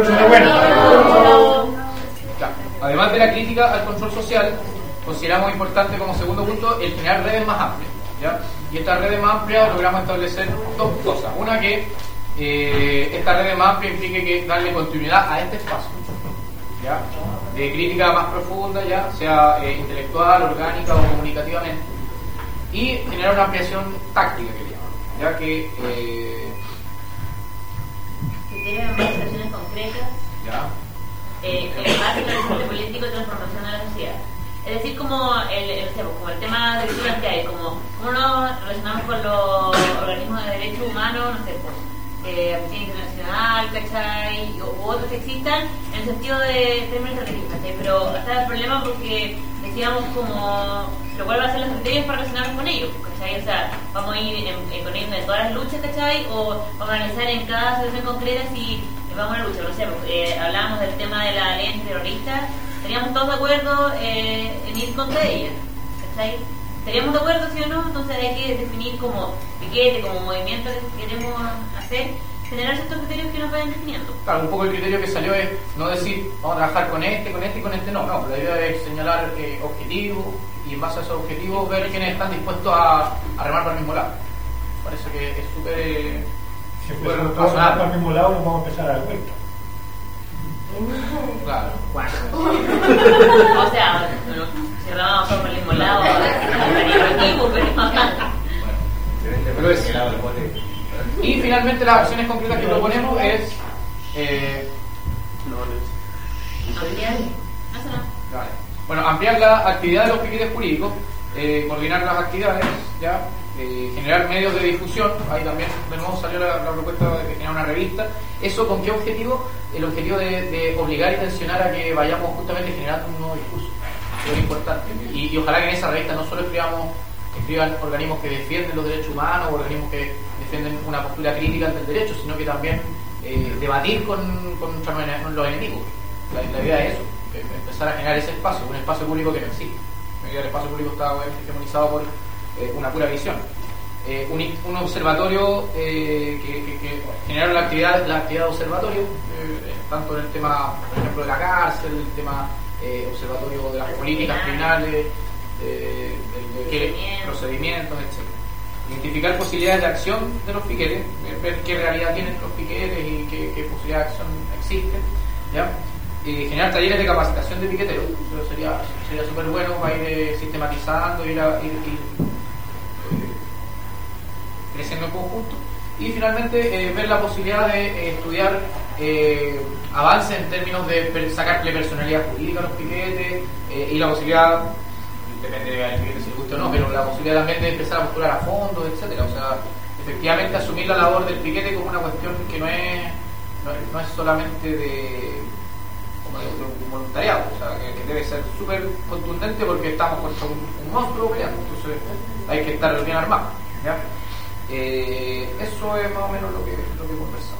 Ya. Además de la crítica al control social, consideramos importante como segundo punto el generar redes más amplias, ¿ya? Y estas redes más amplias logramos establecer dos cosas. Una, que eh, esta red más amplia implique que darle continuidad a este espacio, ¿ya? De crítica más profunda, ya sea eh, intelectual, orgánica o comunicativamente, y generar una ampliación táctica, que llaman, ya que eh, criterios de organizaciones concretas, ya eh, el base del desarrollo político y transformación de la sociedad. Es decir, como el, el, como el tema de lecturas que hay, como cómo nos relacionamos con los organismos de derechos humanos, no sé, pues, eh, Amnistía Internacional, ¿cachai? U, u otros que existan, en el sentido de términos estratégicos, ¿cachai? Pero está el problema porque decíamos como, lo cual va a ser los criterios para relacionarnos con ellos, ¿cachai? O sea, vamos a ir en, en, con ellos en todas las luchas, ¿cachai? O vamos a analizar en cada situación concreta si vamos a la lucha, no sé, eh, hablábamos del tema de la ley antiterrorista. Estaríamos todos de acuerdo eh, en ir contra ella, ¿cachai? ¿Estaríamos de acuerdo, sí o no? Entonces hay que definir como piquete, como movimiento que queremos hacer, generar ciertos criterios que nos vayan definiendo. Claro, un poco el criterio que salió es no decir vamos a trabajar con este, con este y con este, no, no, la idea es señalar eh, objetivos y en base a esos objetivos ver quiénes están dispuestos a, a remar para el mismo lado. Parece que es súper... Eh, si empezamos todos a remar para el mismo lado nos vamos a empezar a dar vuelta. Claro. O sea, no, si vamos por el mismo lado, estaría equipo, pero Pero es- Y finalmente las acciones concretas que proponemos es eh, ampliar. Eso no. vale. Bueno, ampliar la actividad de los piquetes jurídicos, eh, coordinar las actividades, ya, eh, generar medios de difusión. Ahí también de nuevo salió la, la propuesta de generar una revista. ¿Eso con qué objetivo? El objetivo de, de obligar y tensionar a que vayamos justamente generando un nuevo discurso. Eso es importante. Y, y ojalá que en esa revista no solo escribamos escriban organismos que defienden los derechos humanos o organismos que defienden una postura crítica ante el derecho, sino que también eh, debatir con, contra los enemigos. La, la idea es eso, que empezar a generar ese espacio, un espacio público que no existe. El espacio público está hegemonizado por eh, una pura visión. Eh, un, un observatorio eh, que, que, que generar la actividad, la actividad de observatorio, eh, tanto en el tema, por ejemplo, de la cárcel, el tema eh, observatorio de las políticas criminales, Eh, de, de qué procedimientos, etcétera. Identificar posibilidades de acción de los piquetes, ver qué realidad tienen los piquetes y qué, qué posibilidades de acción existen, ¿ya? Eh, generar talleres de capacitación de piqueteros, eso sería sería súper bueno para ir eh, sistematizando, ir, a, ir, ir eh, creciendo en conjunto. Y finalmente eh, ver la posibilidad de eh, estudiar eh, avances en términos de per sacarle personalidad jurídica a los piquetes eh, y la posibilidad, depende del piquete si le gusta o no, pero la posibilidad también de empezar a postular a fondos, etcétera. O sea, efectivamente asumir la labor del piquete como una cuestión que no es no, no es solamente de como de, de un voluntariado, o sea, que, que debe ser súper contundente porque estamos contra un, un monstruo peleando, entonces hay que estar bien armados, ¿ya? Eh, eso es más o menos lo que, lo que conversamos.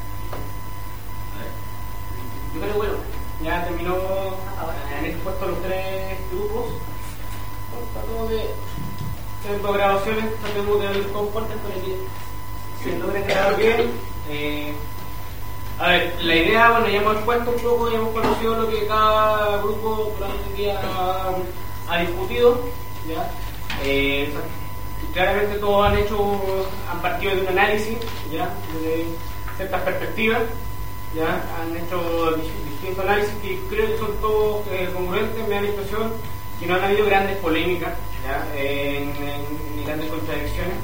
Yo creo que bueno, ya terminó, han expuesto los tres grupos. Tratamos de hacer dos grabaciones, tratemos de ver cómo cortan para que se logre quedar bien. Eh, a ver, la idea, bueno, ya hemos expuesto un poco, ya hemos conocido lo que cada grupo durante el día ha, ha discutido, ¿ya? Eh, claramente todos han hecho, han partido de un análisis, ¿ya? Desde ciertas perspectivas, ¿ya? Han hecho distintos análisis que creo que son todos eh, congruentes, me da la impresión que no han habido grandes polémicas, ¿ya? En, en, ni grandes contradicciones.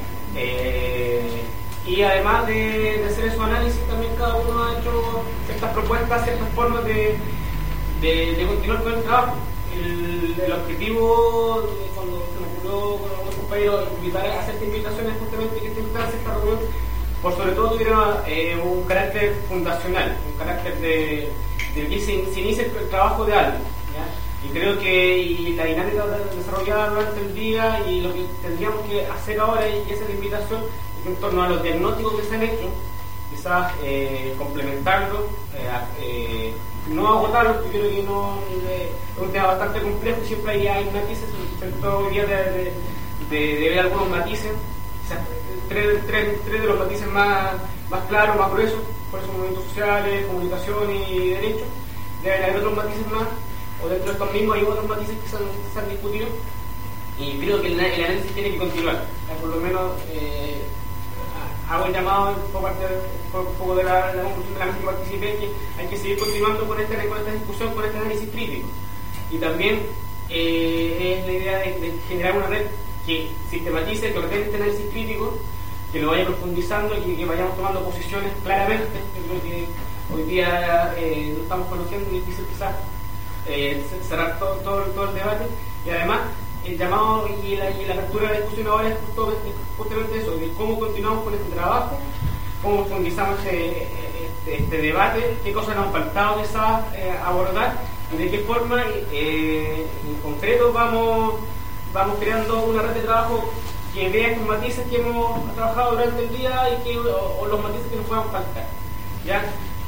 Eh, y además de, de hacer esos análisis, también cada uno ha hecho ciertas propuestas, ciertas formas de, de, de continuar con el trabajo. El, el objetivo, de cuando se me ocurrió con algunos compañeros invitar a hacer invitaciones, justamente que esta instancia, esta reunión, por sobre todo tuviera eh, un carácter fundacional, un carácter de, de que se, se inicie el trabajo de algo, ¿ya? Y creo que y la dinámica desarrollada durante el día y lo que tendríamos que hacer ahora, y esa es la invitación, es que en torno a los diagnósticos que se han hecho, quizás eh, complementarlos, eh, eh, no agotarlos, porque creo que no, eh, es un tema bastante complejo y siempre hay, hay matices, se intentó hoy día de, de, de, de ver algunos matices, quizás tres, tres, tres de los matices más, más claros, más gruesos, por eso movimientos sociales, comunicación y derechos, deben haber otros matices más, o dentro de estos mismos hay otros matices que se han, se han discutido, y creo que el, el análisis tiene que continuar, eh, por lo menos eh, hago el llamado por parte de, por, un poco de la, la conclusión de la mesa que participé, que hay que seguir continuando con esta, con esta discusión, con este análisis crítico, y también eh, es la idea de, de generar una red que sistematice, que ordene este análisis crítico, que lo vaya profundizando y que, que vayamos tomando posiciones claramente. Yo creo que hoy día eh, lo estamos conociendo y es difícil quizás eh, cerrar todo, todo, todo el debate, y además el llamado y la, y la apertura de la discusión ahora es justo, justamente eso, de cómo continuamos con este trabajo, cómo profundizamos este, este, este debate, qué cosas nos han faltado quizás eh, abordar y de qué forma eh, en concreto vamos, vamos creando una red de trabajo que vea estos matices que hemos trabajado durante el día y que, o, o los matices que nos puedan faltar, ¿ya?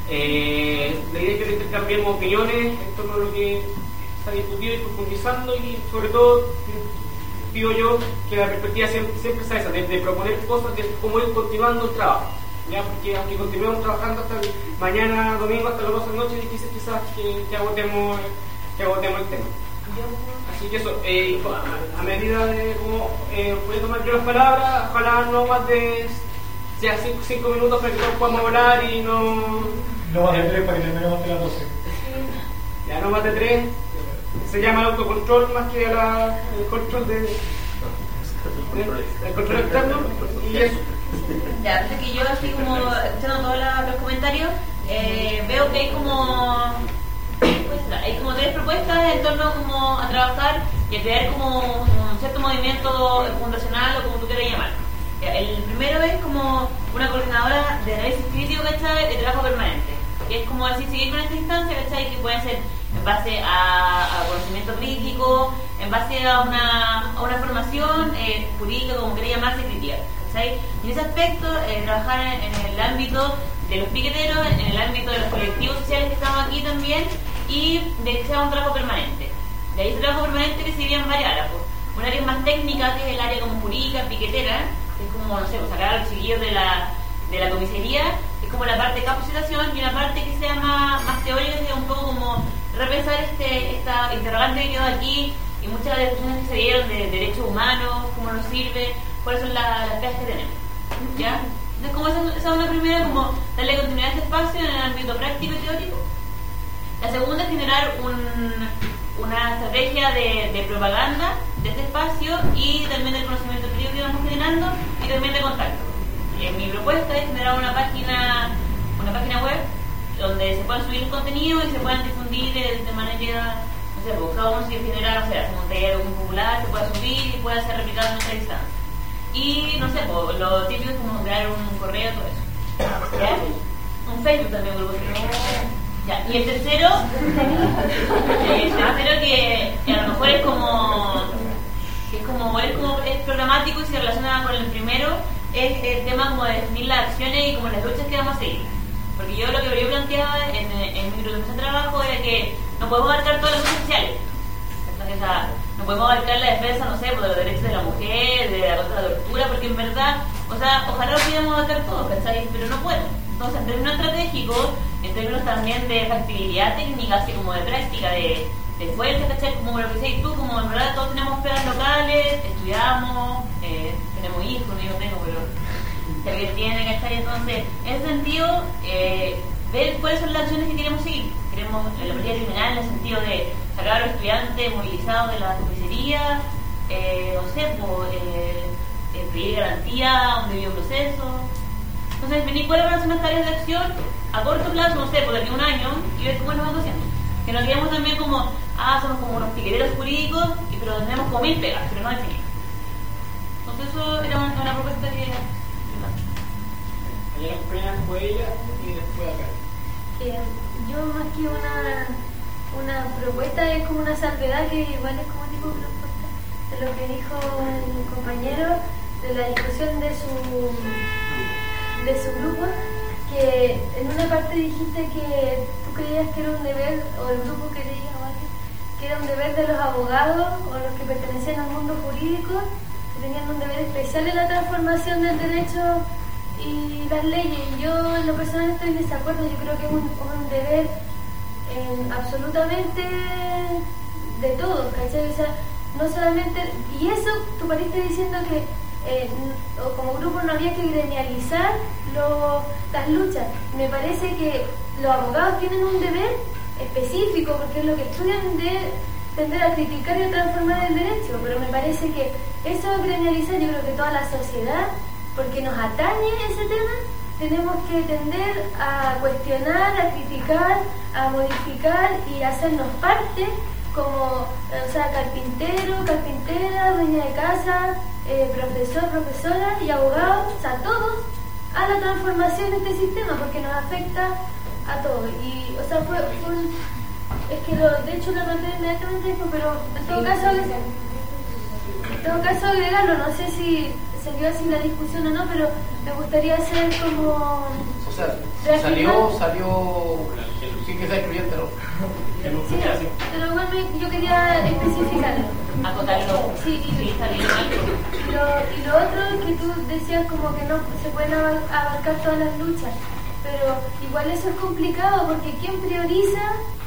Eh, la idea es que intercambiemos opiniones en torno a lo que está discutido y profundizando, y sobre todo pido yo que la perspectiva siempre, siempre sea esa, de, de proponer cosas de cómo ir continuando el trabajo, ¿ya? Porque aunque continuemos trabajando hasta el, mañana domingo hasta las doce de la noche, es difícil quizás que, que, agotemos, que agotemos el tema. Así que eso, eh, a, a medida de cómo eh, voy a tomar yo las palabras, ojalá no más de ya cinco, cinco minutos para que todos podamos hablar y no... No más de tres para que terminemos hasta las doce. Ya no más de tres. Se llama autocontrol más que la, el control de... el control externo y eso. Ya, antes que yo así como escuchando todos la, los comentarios, eh, veo que hay como pues, hay como tres propuestas en torno como a trabajar y a crear como un cierto movimiento fundacional o como tú quieras llamar. El primero es como una coordinadora de análisis crítico, ¿cachai? De trabajo permanente, que es como así seguir con esta instancia, ¿cachai? Que pueden ser en base a, a conocimiento crítico, en base a una, a una formación eh, jurídica, como quería llamarse, crítica, ¿cachai? Y en ese aspecto, eh, trabajar en, en el ámbito de los piqueteros, en el ámbito de los colectivos sociales que estamos aquí también, y de que sea un trabajo permanente. De ahí ese trabajo permanente que se divide en varias áreas, pues. Un área más técnica, que es el área como jurídica, piquetera, que es como, no sé, pues, sacar a los chiquillos de la, de la comisaría, que es como la parte de capacitación, y una parte que sea más, más teórica, que es un poco como repensar este, esta interrogante que quedó aquí, y muchas de las discusiones que se dieron de derechos humanos, cómo nos sirve, cuáles son la, las pegas que tenemos, ¿ya? Entonces, como esa, esa es una primera, como darle continuidad a este espacio en el ámbito práctico y teórico. La segunda es generar un, una estrategia de, de propaganda de este espacio y también del conocimiento crítico que vamos generando y también de contacto. Eh, mi propuesta es generar una página, una página web donde se puedan subir el contenido y se puedan difundir de, de manera, no sé, pues, cada uno si genera, o sea, un taller muy popular, se pueda subir y pueda ser replicado en nuestra distancia. Y, no sé, pues, lo típico es como crear un correo, todo eso. ¿Ya? Un Facebook también, grupo no. Ya. Y el tercero, eh, el tercero que, que a lo mejor es como, que es como, es como, es programático y se relaciona con el primero, es el tema como de definir las acciones y como las luchas que vamos a seguir. Porque yo lo que yo planteaba en, en mi grupo de trabajo era que no podemos abarcar todas las luchas sociales. Entonces, o sea, no podemos abarcar la defensa, no sé, por los derechos de la mujer, de la contra la tortura, porque en verdad, o sea, ojalá lo pudiéramos abarcar todo, ¿cachai? Pero no podemos. Entonces, en términos estratégicos, en términos también de factibilidad técnica, así como de práctica, de, de fuerza, ¿cachai? Como lo que decís tú, como en verdad todos tenemos pegas locales, estudiamos, eh, tenemos hijos, no yo tengo, pero si alguien tiene, ¿cachai? Entonces, en ese sentido, eh, ver cuáles son las acciones que queremos seguir. Queremos la política criminal en el sentido de sacar a los estudiantes movilizados de la comisaría, eh, no sé, por, eh, eh, pedir garantía, un debido proceso. Entonces, venir cuáles van a ser unas tareas de acción a corto plazo, no sé, por aquí un año, y ver cómo nos vamos haciendo. Que nos quedemos también como, ah, somos como unos piqueteros jurídicos, y, pero tenemos como mil pegas, pero no definidas. Entonces, eso era una, una propuesta que... Ayer primero fue ella y después acá. Eh, yo más que una, una propuesta es como una salvedad que igual es como tipo propuesta de lo que dijo el compañero de la discusión de su de su grupo, que en una parte dijiste que tú creías que era un deber, o el grupo creía o algo, que era un deber de los abogados o los que pertenecían al mundo jurídico, que tenían un deber especial en la transformación del derecho y las leyes. Yo en lo personal estoy en desacuerdo. Yo creo que es un, un deber eh, absolutamente de todos, ¿cachai? O sea, no solamente, y eso tú partiste diciendo que eh, o como grupo no había que gremializar lo, las luchas. Me parece que los abogados tienen un deber específico porque es lo que estudian de tender a criticar y a transformar el derecho, pero me parece que eso es gremializar. Yo creo que toda la sociedad, porque nos atañe ese tema, tenemos que tender a cuestionar, a criticar, a modificar y hacernos parte como, o sea, carpintero, carpintera, dueña de casa, eh, profesor, profesora y abogado, o sea, todos a la transformación de este sistema, porque nos afecta a todos. Y, o sea, fue, fue un, es que lo, de hecho lo noté inmediatamente después, pero en todo caso, en todo caso agregarlo, no sé si se dio así la discusión o no, pero me gustaría hacer como... O sea, si salió, salió... Sí que sea excluyente, ¿no? Sí, pero igual me, yo quería especificarlo. Acotarlo. Sí, y, sí, está bien. Y lo, y lo otro es que tú decías como que no se pueden abarcar todas las luchas, pero igual eso es complicado porque ¿quién prioriza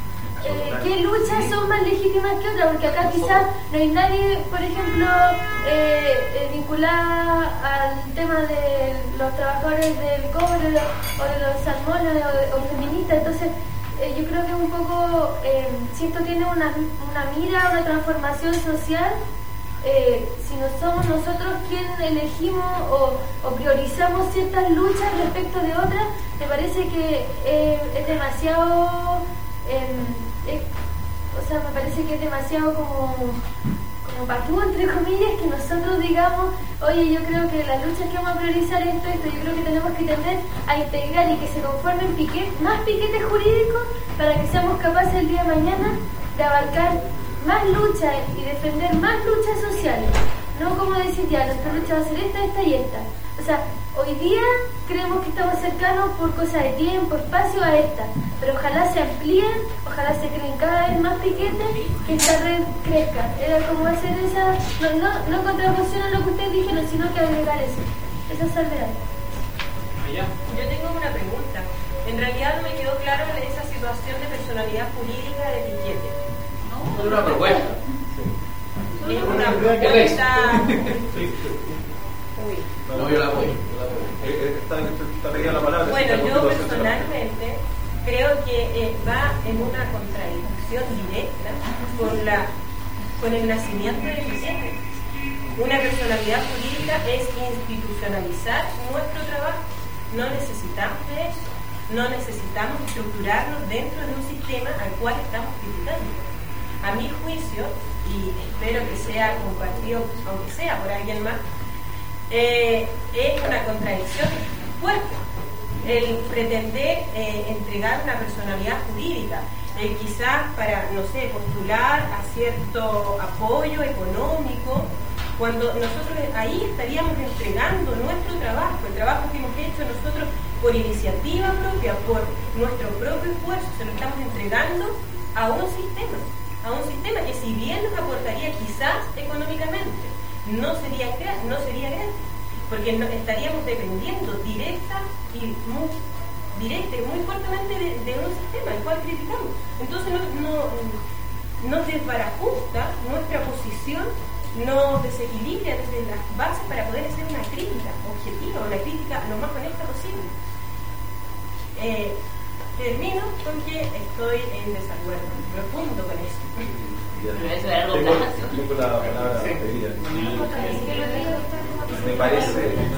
eh, qué luchas son más legítimas que otras, porque acá quizás no hay nadie, por ejemplo, eh, eh, vinculada al tema de los trabajadores del cobre o de los salmones o, o feministas. Entonces eh, yo creo que un poco, eh, si esto tiene una, una mira, una transformación social, Eh, si no somos nosotros quienes elegimos o, o priorizamos ciertas luchas respecto de otras, me parece que eh, es demasiado, eh, es, o sea, me parece que es demasiado como, como patúo, entre comillas, que nosotros digamos, oye, yo creo que las luchas que vamos a priorizar esto, esto, yo creo que tenemos que tender a integrar y que se conformen piquet, más piquetes jurídicos para que seamos capaces el día de mañana de abarcar más lucha y defender más luchas sociales, no como decir ya, nuestra lucha va a ser esta, esta y esta. O sea, hoy día creemos que estamos cercanos por cosas de tiempo, espacio a esta, pero ojalá se amplíen, ojalá se creen cada vez más piquetes, que esta red crezca. Era como hacer esa, no, no, no contraposición a lo que ustedes dijeron, sino que agregar eso, esa salvedad. Yo tengo una pregunta. En realidad no me quedó claro esa situación de personalidad jurídica de piquete. Es una propuesta. Es una propuesta. No, yo la apoyo. Está, está pegada la palabra. Bueno, yo personalmente creo que eh, va en una contradicción directa con, la, con el nacimiento del piquete. Una personalidad jurídica es institucionalizar nuestro trabajo. No necesitamos de eso. No necesitamos estructurarnos dentro de un sistema al cual estamos criticando. A mi juicio, y espero que sea compartido, aunque sea por alguien más, eh, es una contradicción fuerte el pretender eh, entregar una personalidad jurídica, eh, quizás para, no sé, postular a cierto apoyo económico, cuando nosotros ahí estaríamos entregando nuestro trabajo, el trabajo que hemos hecho nosotros por iniciativa propia, por nuestro propio esfuerzo, se lo estamos entregando a un sistema. a un sistema que si bien nos aportaría quizás económicamente, no sería, no sería gratis, porque no, estaríamos dependiendo directa y muy, directa y muy fuertemente de, de un sistema al cual criticamos. Entonces no, no, nos desbarajusta nuestra posición, nos desequilibra desde las bases para poder hacer una crítica objetiva, una crítica lo más honesta posible. Eh, Termino porque estoy en desacuerdo profundo con eso. Pero eso era algo tengo, clásico. tengo la palabra pedida. Me parece.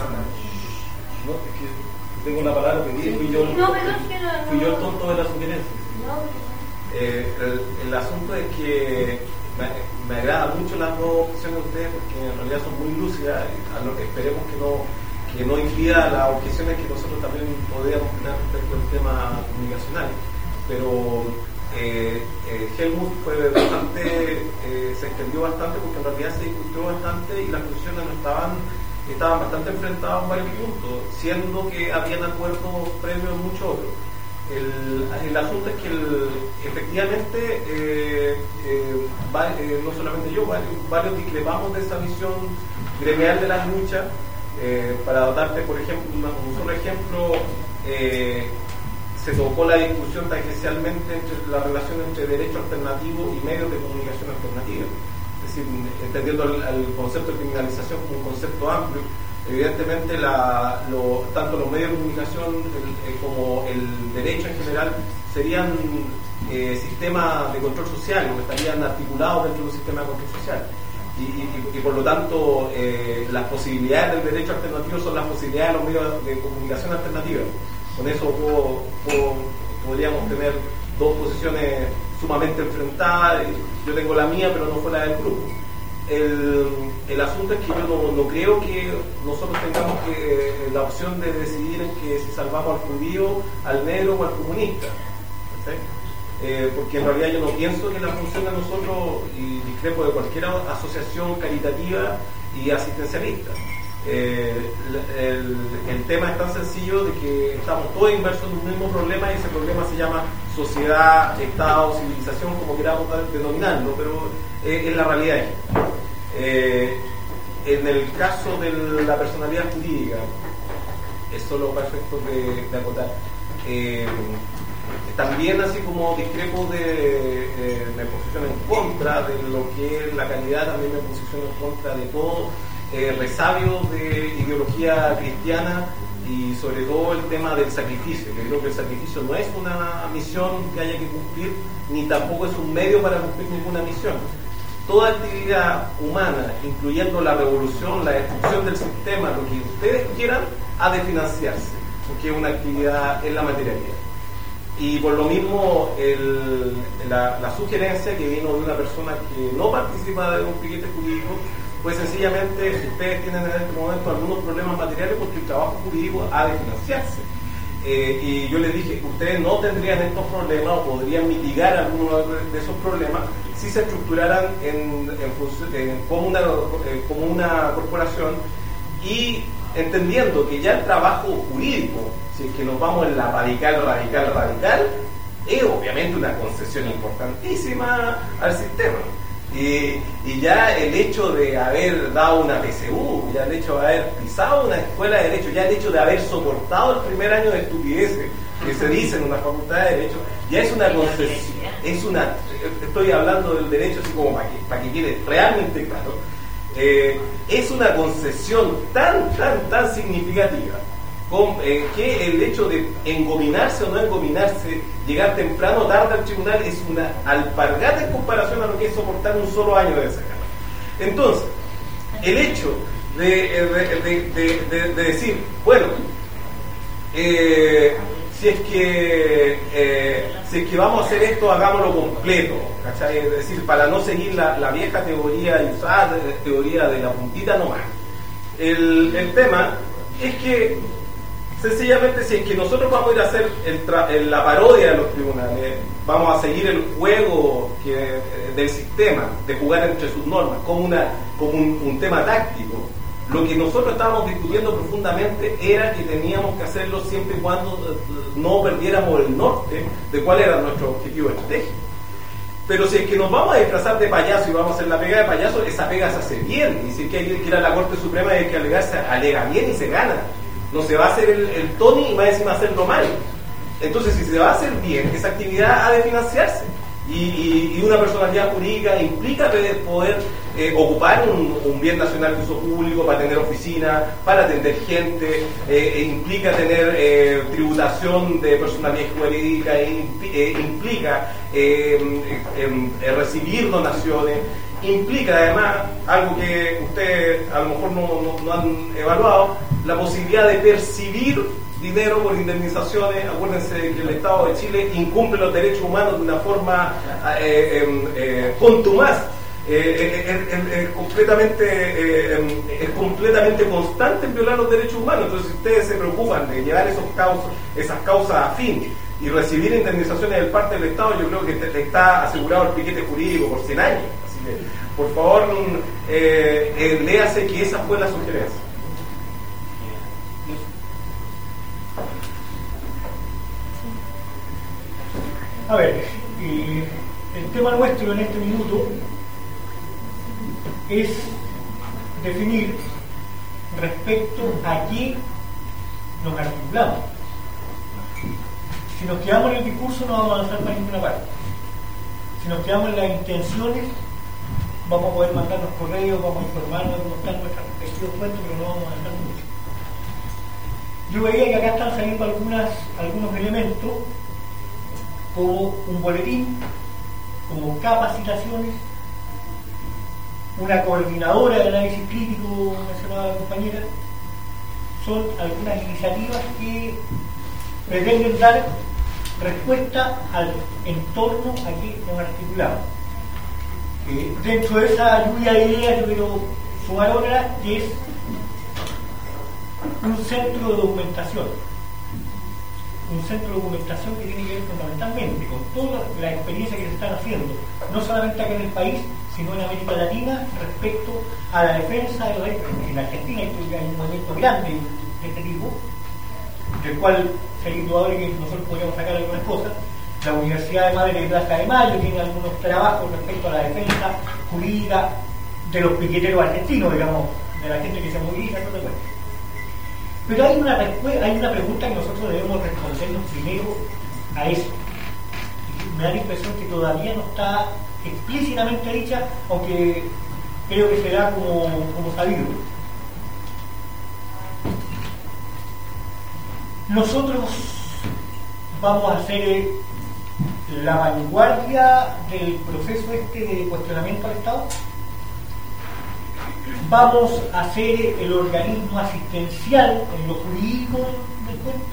No, es que tengo la palabra pedida. Fui yo, No, perdón, que no, fui yo el no. tonto de la sugerencia. Eh, el, el asunto es que me, me agrada mucho las dos opciones de ustedes porque en realidad son muy lúcidas. A lo que esperemos que no. que no impida las objeciones que nosotros también podríamos tener respecto al tema comunicacional. Pero eh, eh, Helmut fue bastante, eh, se extendió bastante porque en realidad se discutió bastante y las posiciones no estaban, estaban bastante enfrentadas en varios puntos, siendo que habían acuerdos previos en muchos otros. El, el asunto es que el, efectivamente eh, eh, va, eh, no solamente yo, varios, varios discrepamos de esa visión gremial de las luchas. Eh, para darte, por ejemplo, una, un solo ejemplo, eh, se tocó la discusión tangencialmente entre la relación entre derecho alternativo y medios de comunicación alternativa. Es decir, entendiendo el, el concepto de criminalización como un concepto amplio, evidentemente la, lo, tanto los medios de comunicación el, eh, como el derecho en general serían eh, sistemas de control social, o estarían articulados dentro de un sistema de control social. Y, y, y por lo tanto eh, las posibilidades del derecho alternativo son las posibilidades de los medios de comunicación alternativa. Con eso puedo, puedo, podríamos tener dos posiciones sumamente enfrentadas. Yo tengo la mía, pero no fue la del grupo. El, el asunto es que yo no, no creo que nosotros tengamos que, eh, la opción de decidir en que si salvamos al judío, al negro o al comunista. ¿Sí? Eh, porque en realidad yo no pienso que la función de nosotros, y discrepo de cualquier asociación caritativa y asistencialista, eh, el, el, el tema es tan sencillo de que estamos todos inmersos en un mismo problema y ese problema se llama sociedad, estado, civilización, como queramos denominarlo, pero eh, es la realidad. Eh, en el caso de la personalidad jurídica, es solo para efectos de, de acotar, eh, también así como discrepo de, eh, me posiciono en contra de lo que es la calidad, también me posiciono en contra de todo eh, resabio de ideología cristiana y sobre todo el tema del sacrificio. Yo creo que el sacrificio no es una misión que haya que cumplir, ni tampoco es un medio para cumplir ninguna misión. Toda actividad humana, incluyendo la revolución, la destrucción del sistema, lo que ustedes quieran, ha de financiarse, porque es una actividad en la materialidad. Y por lo mismo, el, la, la sugerencia que vino de una persona que no participa de un piquete jurídico, pues sencillamente ustedes tienen en este momento algunos problemas materiales porque el trabajo jurídico ha de financiarse. Eh, y yo les dije que ustedes no tendrían estos problemas o podrían mitigar algunos de esos problemas si se estructuraran en, en, en, como, una, eh, como una corporación y entendiendo que ya el trabajo jurídico, si es que nos vamos en la radical, radical, radical, es obviamente una concesión importantísima al sistema. Y, y ya el hecho de haber dado una P C U, ya el hecho de haber pisado una escuela de Derecho, ya el hecho de haber soportado el primer año de estupideces que se dice en una facultad de Derecho, ya es una concesión, es una, estoy hablando del derecho así como para que, para que quede realmente claro, eh, es una concesión tan, tan, tan significativa con, eh, que el hecho de engominarse o no engominarse, llegar temprano o tarde al tribunal, es una alpargata en comparación a lo que es soportar un solo año de esa carrera. Entonces, el hecho de, de, de, de, de, de decir, bueno, eh, si es que eh, si es que vamos a hacer esto, hagámoslo completo, ¿cachai? Es decir, para no seguir la, la vieja teoría y usar la teoría de la puntita nomás. El, el tema es que sencillamente, si es que nosotros vamos a ir a hacer el tra- el, la parodia de los tribunales, vamos a seguir el juego que, del sistema, de jugar entre sus normas, como, una, como un, un tema táctico, lo que nosotros estábamos discutiendo profundamente era que teníamos que hacerlo siempre y cuando no perdiéramos el norte de cuál era nuestro objetivo estratégico. Pero si es que nos vamos a disfrazar de payaso y vamos a hacer la pega de payaso, esa pega se hace bien. Y si es que hay que ir a la Corte Suprema y hay que alegar, se alega bien y se gana. No se va a hacer el, el Tony y va encima a hacerlo mal. Entonces, si se va a hacer bien, esa actividad ha de financiarse. Y, y, y una personalidad jurídica implica poder eh, ocupar un, un bien nacional de uso público para tener oficina, para atender gente, eh, e implica tener eh, tributación de personalidad jurídica, e impl- eh, implica eh, eh, eh, recibir donaciones, implica además algo que ustedes a lo mejor no, no, no han evaluado, la posibilidad de percibir dinero por indemnizaciones. Acuérdense que el Estado de Chile incumple los derechos humanos de una forma eh, eh, eh, contumaz, eh, eh, eh, eh, completamente, eh, es completamente constante en violar los derechos humanos. Entonces, si ustedes se preocupan de llevar esos causas, esas causas a fin y recibir indemnizaciones del parte del Estado, yo creo que está asegurado el piquete jurídico por cien años. Así que, por favor, eh, eh, léase que esa fue la sugerencia. A ver, eh, el tema nuestro en este minuto es definir respecto a qué nos articulamos. Si nos quedamos en el discurso no vamos a avanzar para ninguna parte. Si nos quedamos en las intenciones, vamos a poder mandarnos correos, vamos a informarnos, cómo están nuestras respectivas fuentes, pero no vamos a avanzar mucho. Yo veía que acá están saliendo algunas, algunos elementos como un boletín, como capacitaciones, una coordinadora de análisis crítico, mencionaba la compañera. Son algunas iniciativas que pretenden dar respuesta al entorno a que nos articulamos. Eh, dentro de esa lluvia de ideas yo quiero sumar otra, que es un centro de documentación. Un centro de documentación que tiene que ver fundamentalmente con todas las experiencias que se están haciendo, no solamente acá en el país, sino en América Latina, respecto a la defensa de los derechos. En Argentina hay un movimiento grande de este tipo, del cual sería indudable que nosotros podríamos sacar algunas cosas. La Universidad de Madre de Plaza de Mayo tiene algunos trabajos respecto a la defensa jurídica de los piqueteros argentinos, digamos, de la gente que se moviliza, no te cuento. Pero hay una, hay una pregunta que nosotros debemos respondernos primero a eso. me da la impresión que todavía no está explícitamente dicha, aunque creo que será como, como sabido. Nosotros vamos a ser la vanguardia del proceso este de cuestionamiento al Estado. Vamos a ser el organismo asistencial en lo jurídico del cuento.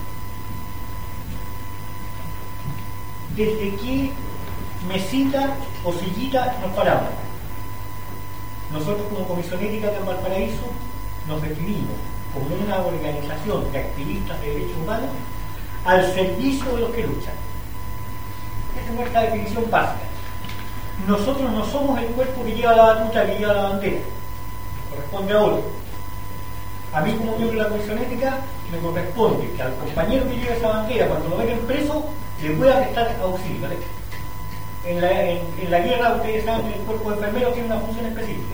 ¿Desde qué mesita o sillita nos paramos? Nosotros como Comisión Ética de Valparaíso nos definimos como una organización de activistas de derechos humanos al servicio de los que luchan. Esa es nuestra definición básica. Nosotros no somos el cuerpo que lleva la batuta, que lleva la bandera. Corresponde a otro. A mí como miembro de la Comisión Ética me corresponde que al compañero que lleva esa bandera, cuando lo meten preso, le pueda prestar auxilio. ¿Vale? En, la, en, en la guerra, ustedes saben que el cuerpo de enfermeros tiene una función específica.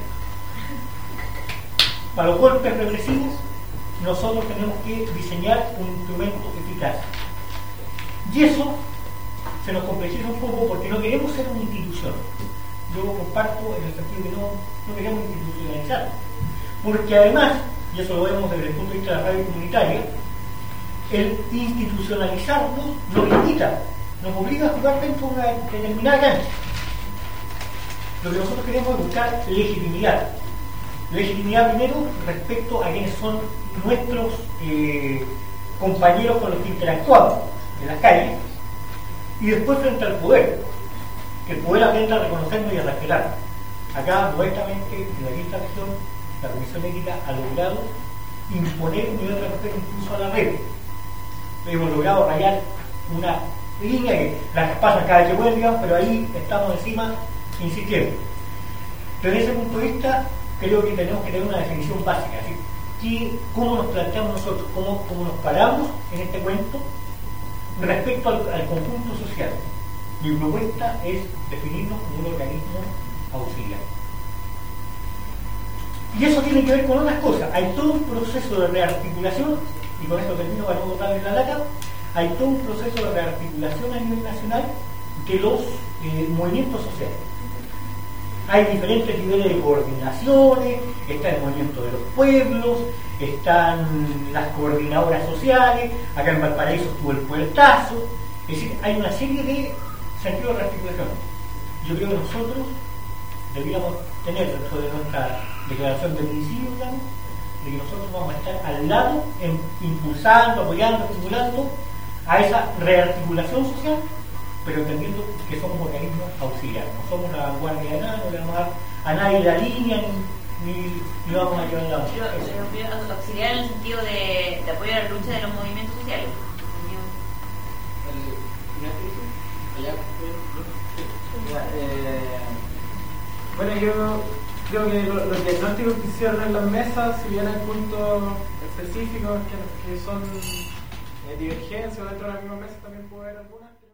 Para los golpes represivos, nosotros tenemos que diseñar un instrumento eficaz. Y eso se nos complejiza un poco porque no queremos ser una institución. Yo comparto en el sentido que no, no queremos institucionalizar. Porque además, y eso lo vemos desde el punto de vista de la radio comunitaria, el institucionalizarnos nos limita, nos obliga a jugar dentro de una determinada cancha. Lo que nosotros queremos es buscar legitimidad. Legitimidad primero respecto a quienes son nuestros eh, compañeros con los que interactuamos en las calles, y después frente al poder, que el poder aprenda a reconocernos y a respetarnos. Acá, modestamente, en la quinta región, la Comisión Ética ha logrado imponer un nivel de respeto incluso a la red. Hemos logrado rayar una línea que la pasan cada vez que pueden, digamos, pero ahí estamos encima insistiendo. Desde ese punto de vista, creo que tenemos que tener una definición básica, ¿sí? Que, cómo nos planteamos nosotros, cómo, cómo nos paramos en este cuento respecto al, al conjunto social. Mi propuesta es definirnos como un organismo auxiliar. Y eso tiene que ver con otras cosas. Hay todo un proceso de rearticulación, y con esto termino para no botarles la lata, hay todo un proceso de rearticulación a nivel nacional de los eh, movimientos sociales. Hay diferentes niveles de coordinaciones, está el movimiento de los pueblos, están las coordinadoras sociales, acá en Valparaíso estuvo el puertazo, es decir, hay una serie de sentidos de rearticulación. Yo creo que nosotros deberíamos tener dentro de nuestra declaración de principio, digamos, de que nosotros vamos a estar al lado, en, impulsando, apoyando, estimulando a esa rearticulación social, pero entendiendo que somos organismos auxiliares, no somos la vanguardia de nada, no le vamos a dar a nadie la línea, ni, ni, ni vamos a llevar la mano. Pero auxiliar en el sentido de, de apoyo a la lucha de los movimientos sociales. Eh, bueno, yo creo que lo, los diagnósticos que hicieron en las mesas, si bien hay puntos específicos que, que son eh, divergencias dentro de la misma mesa, también puede haber algunas.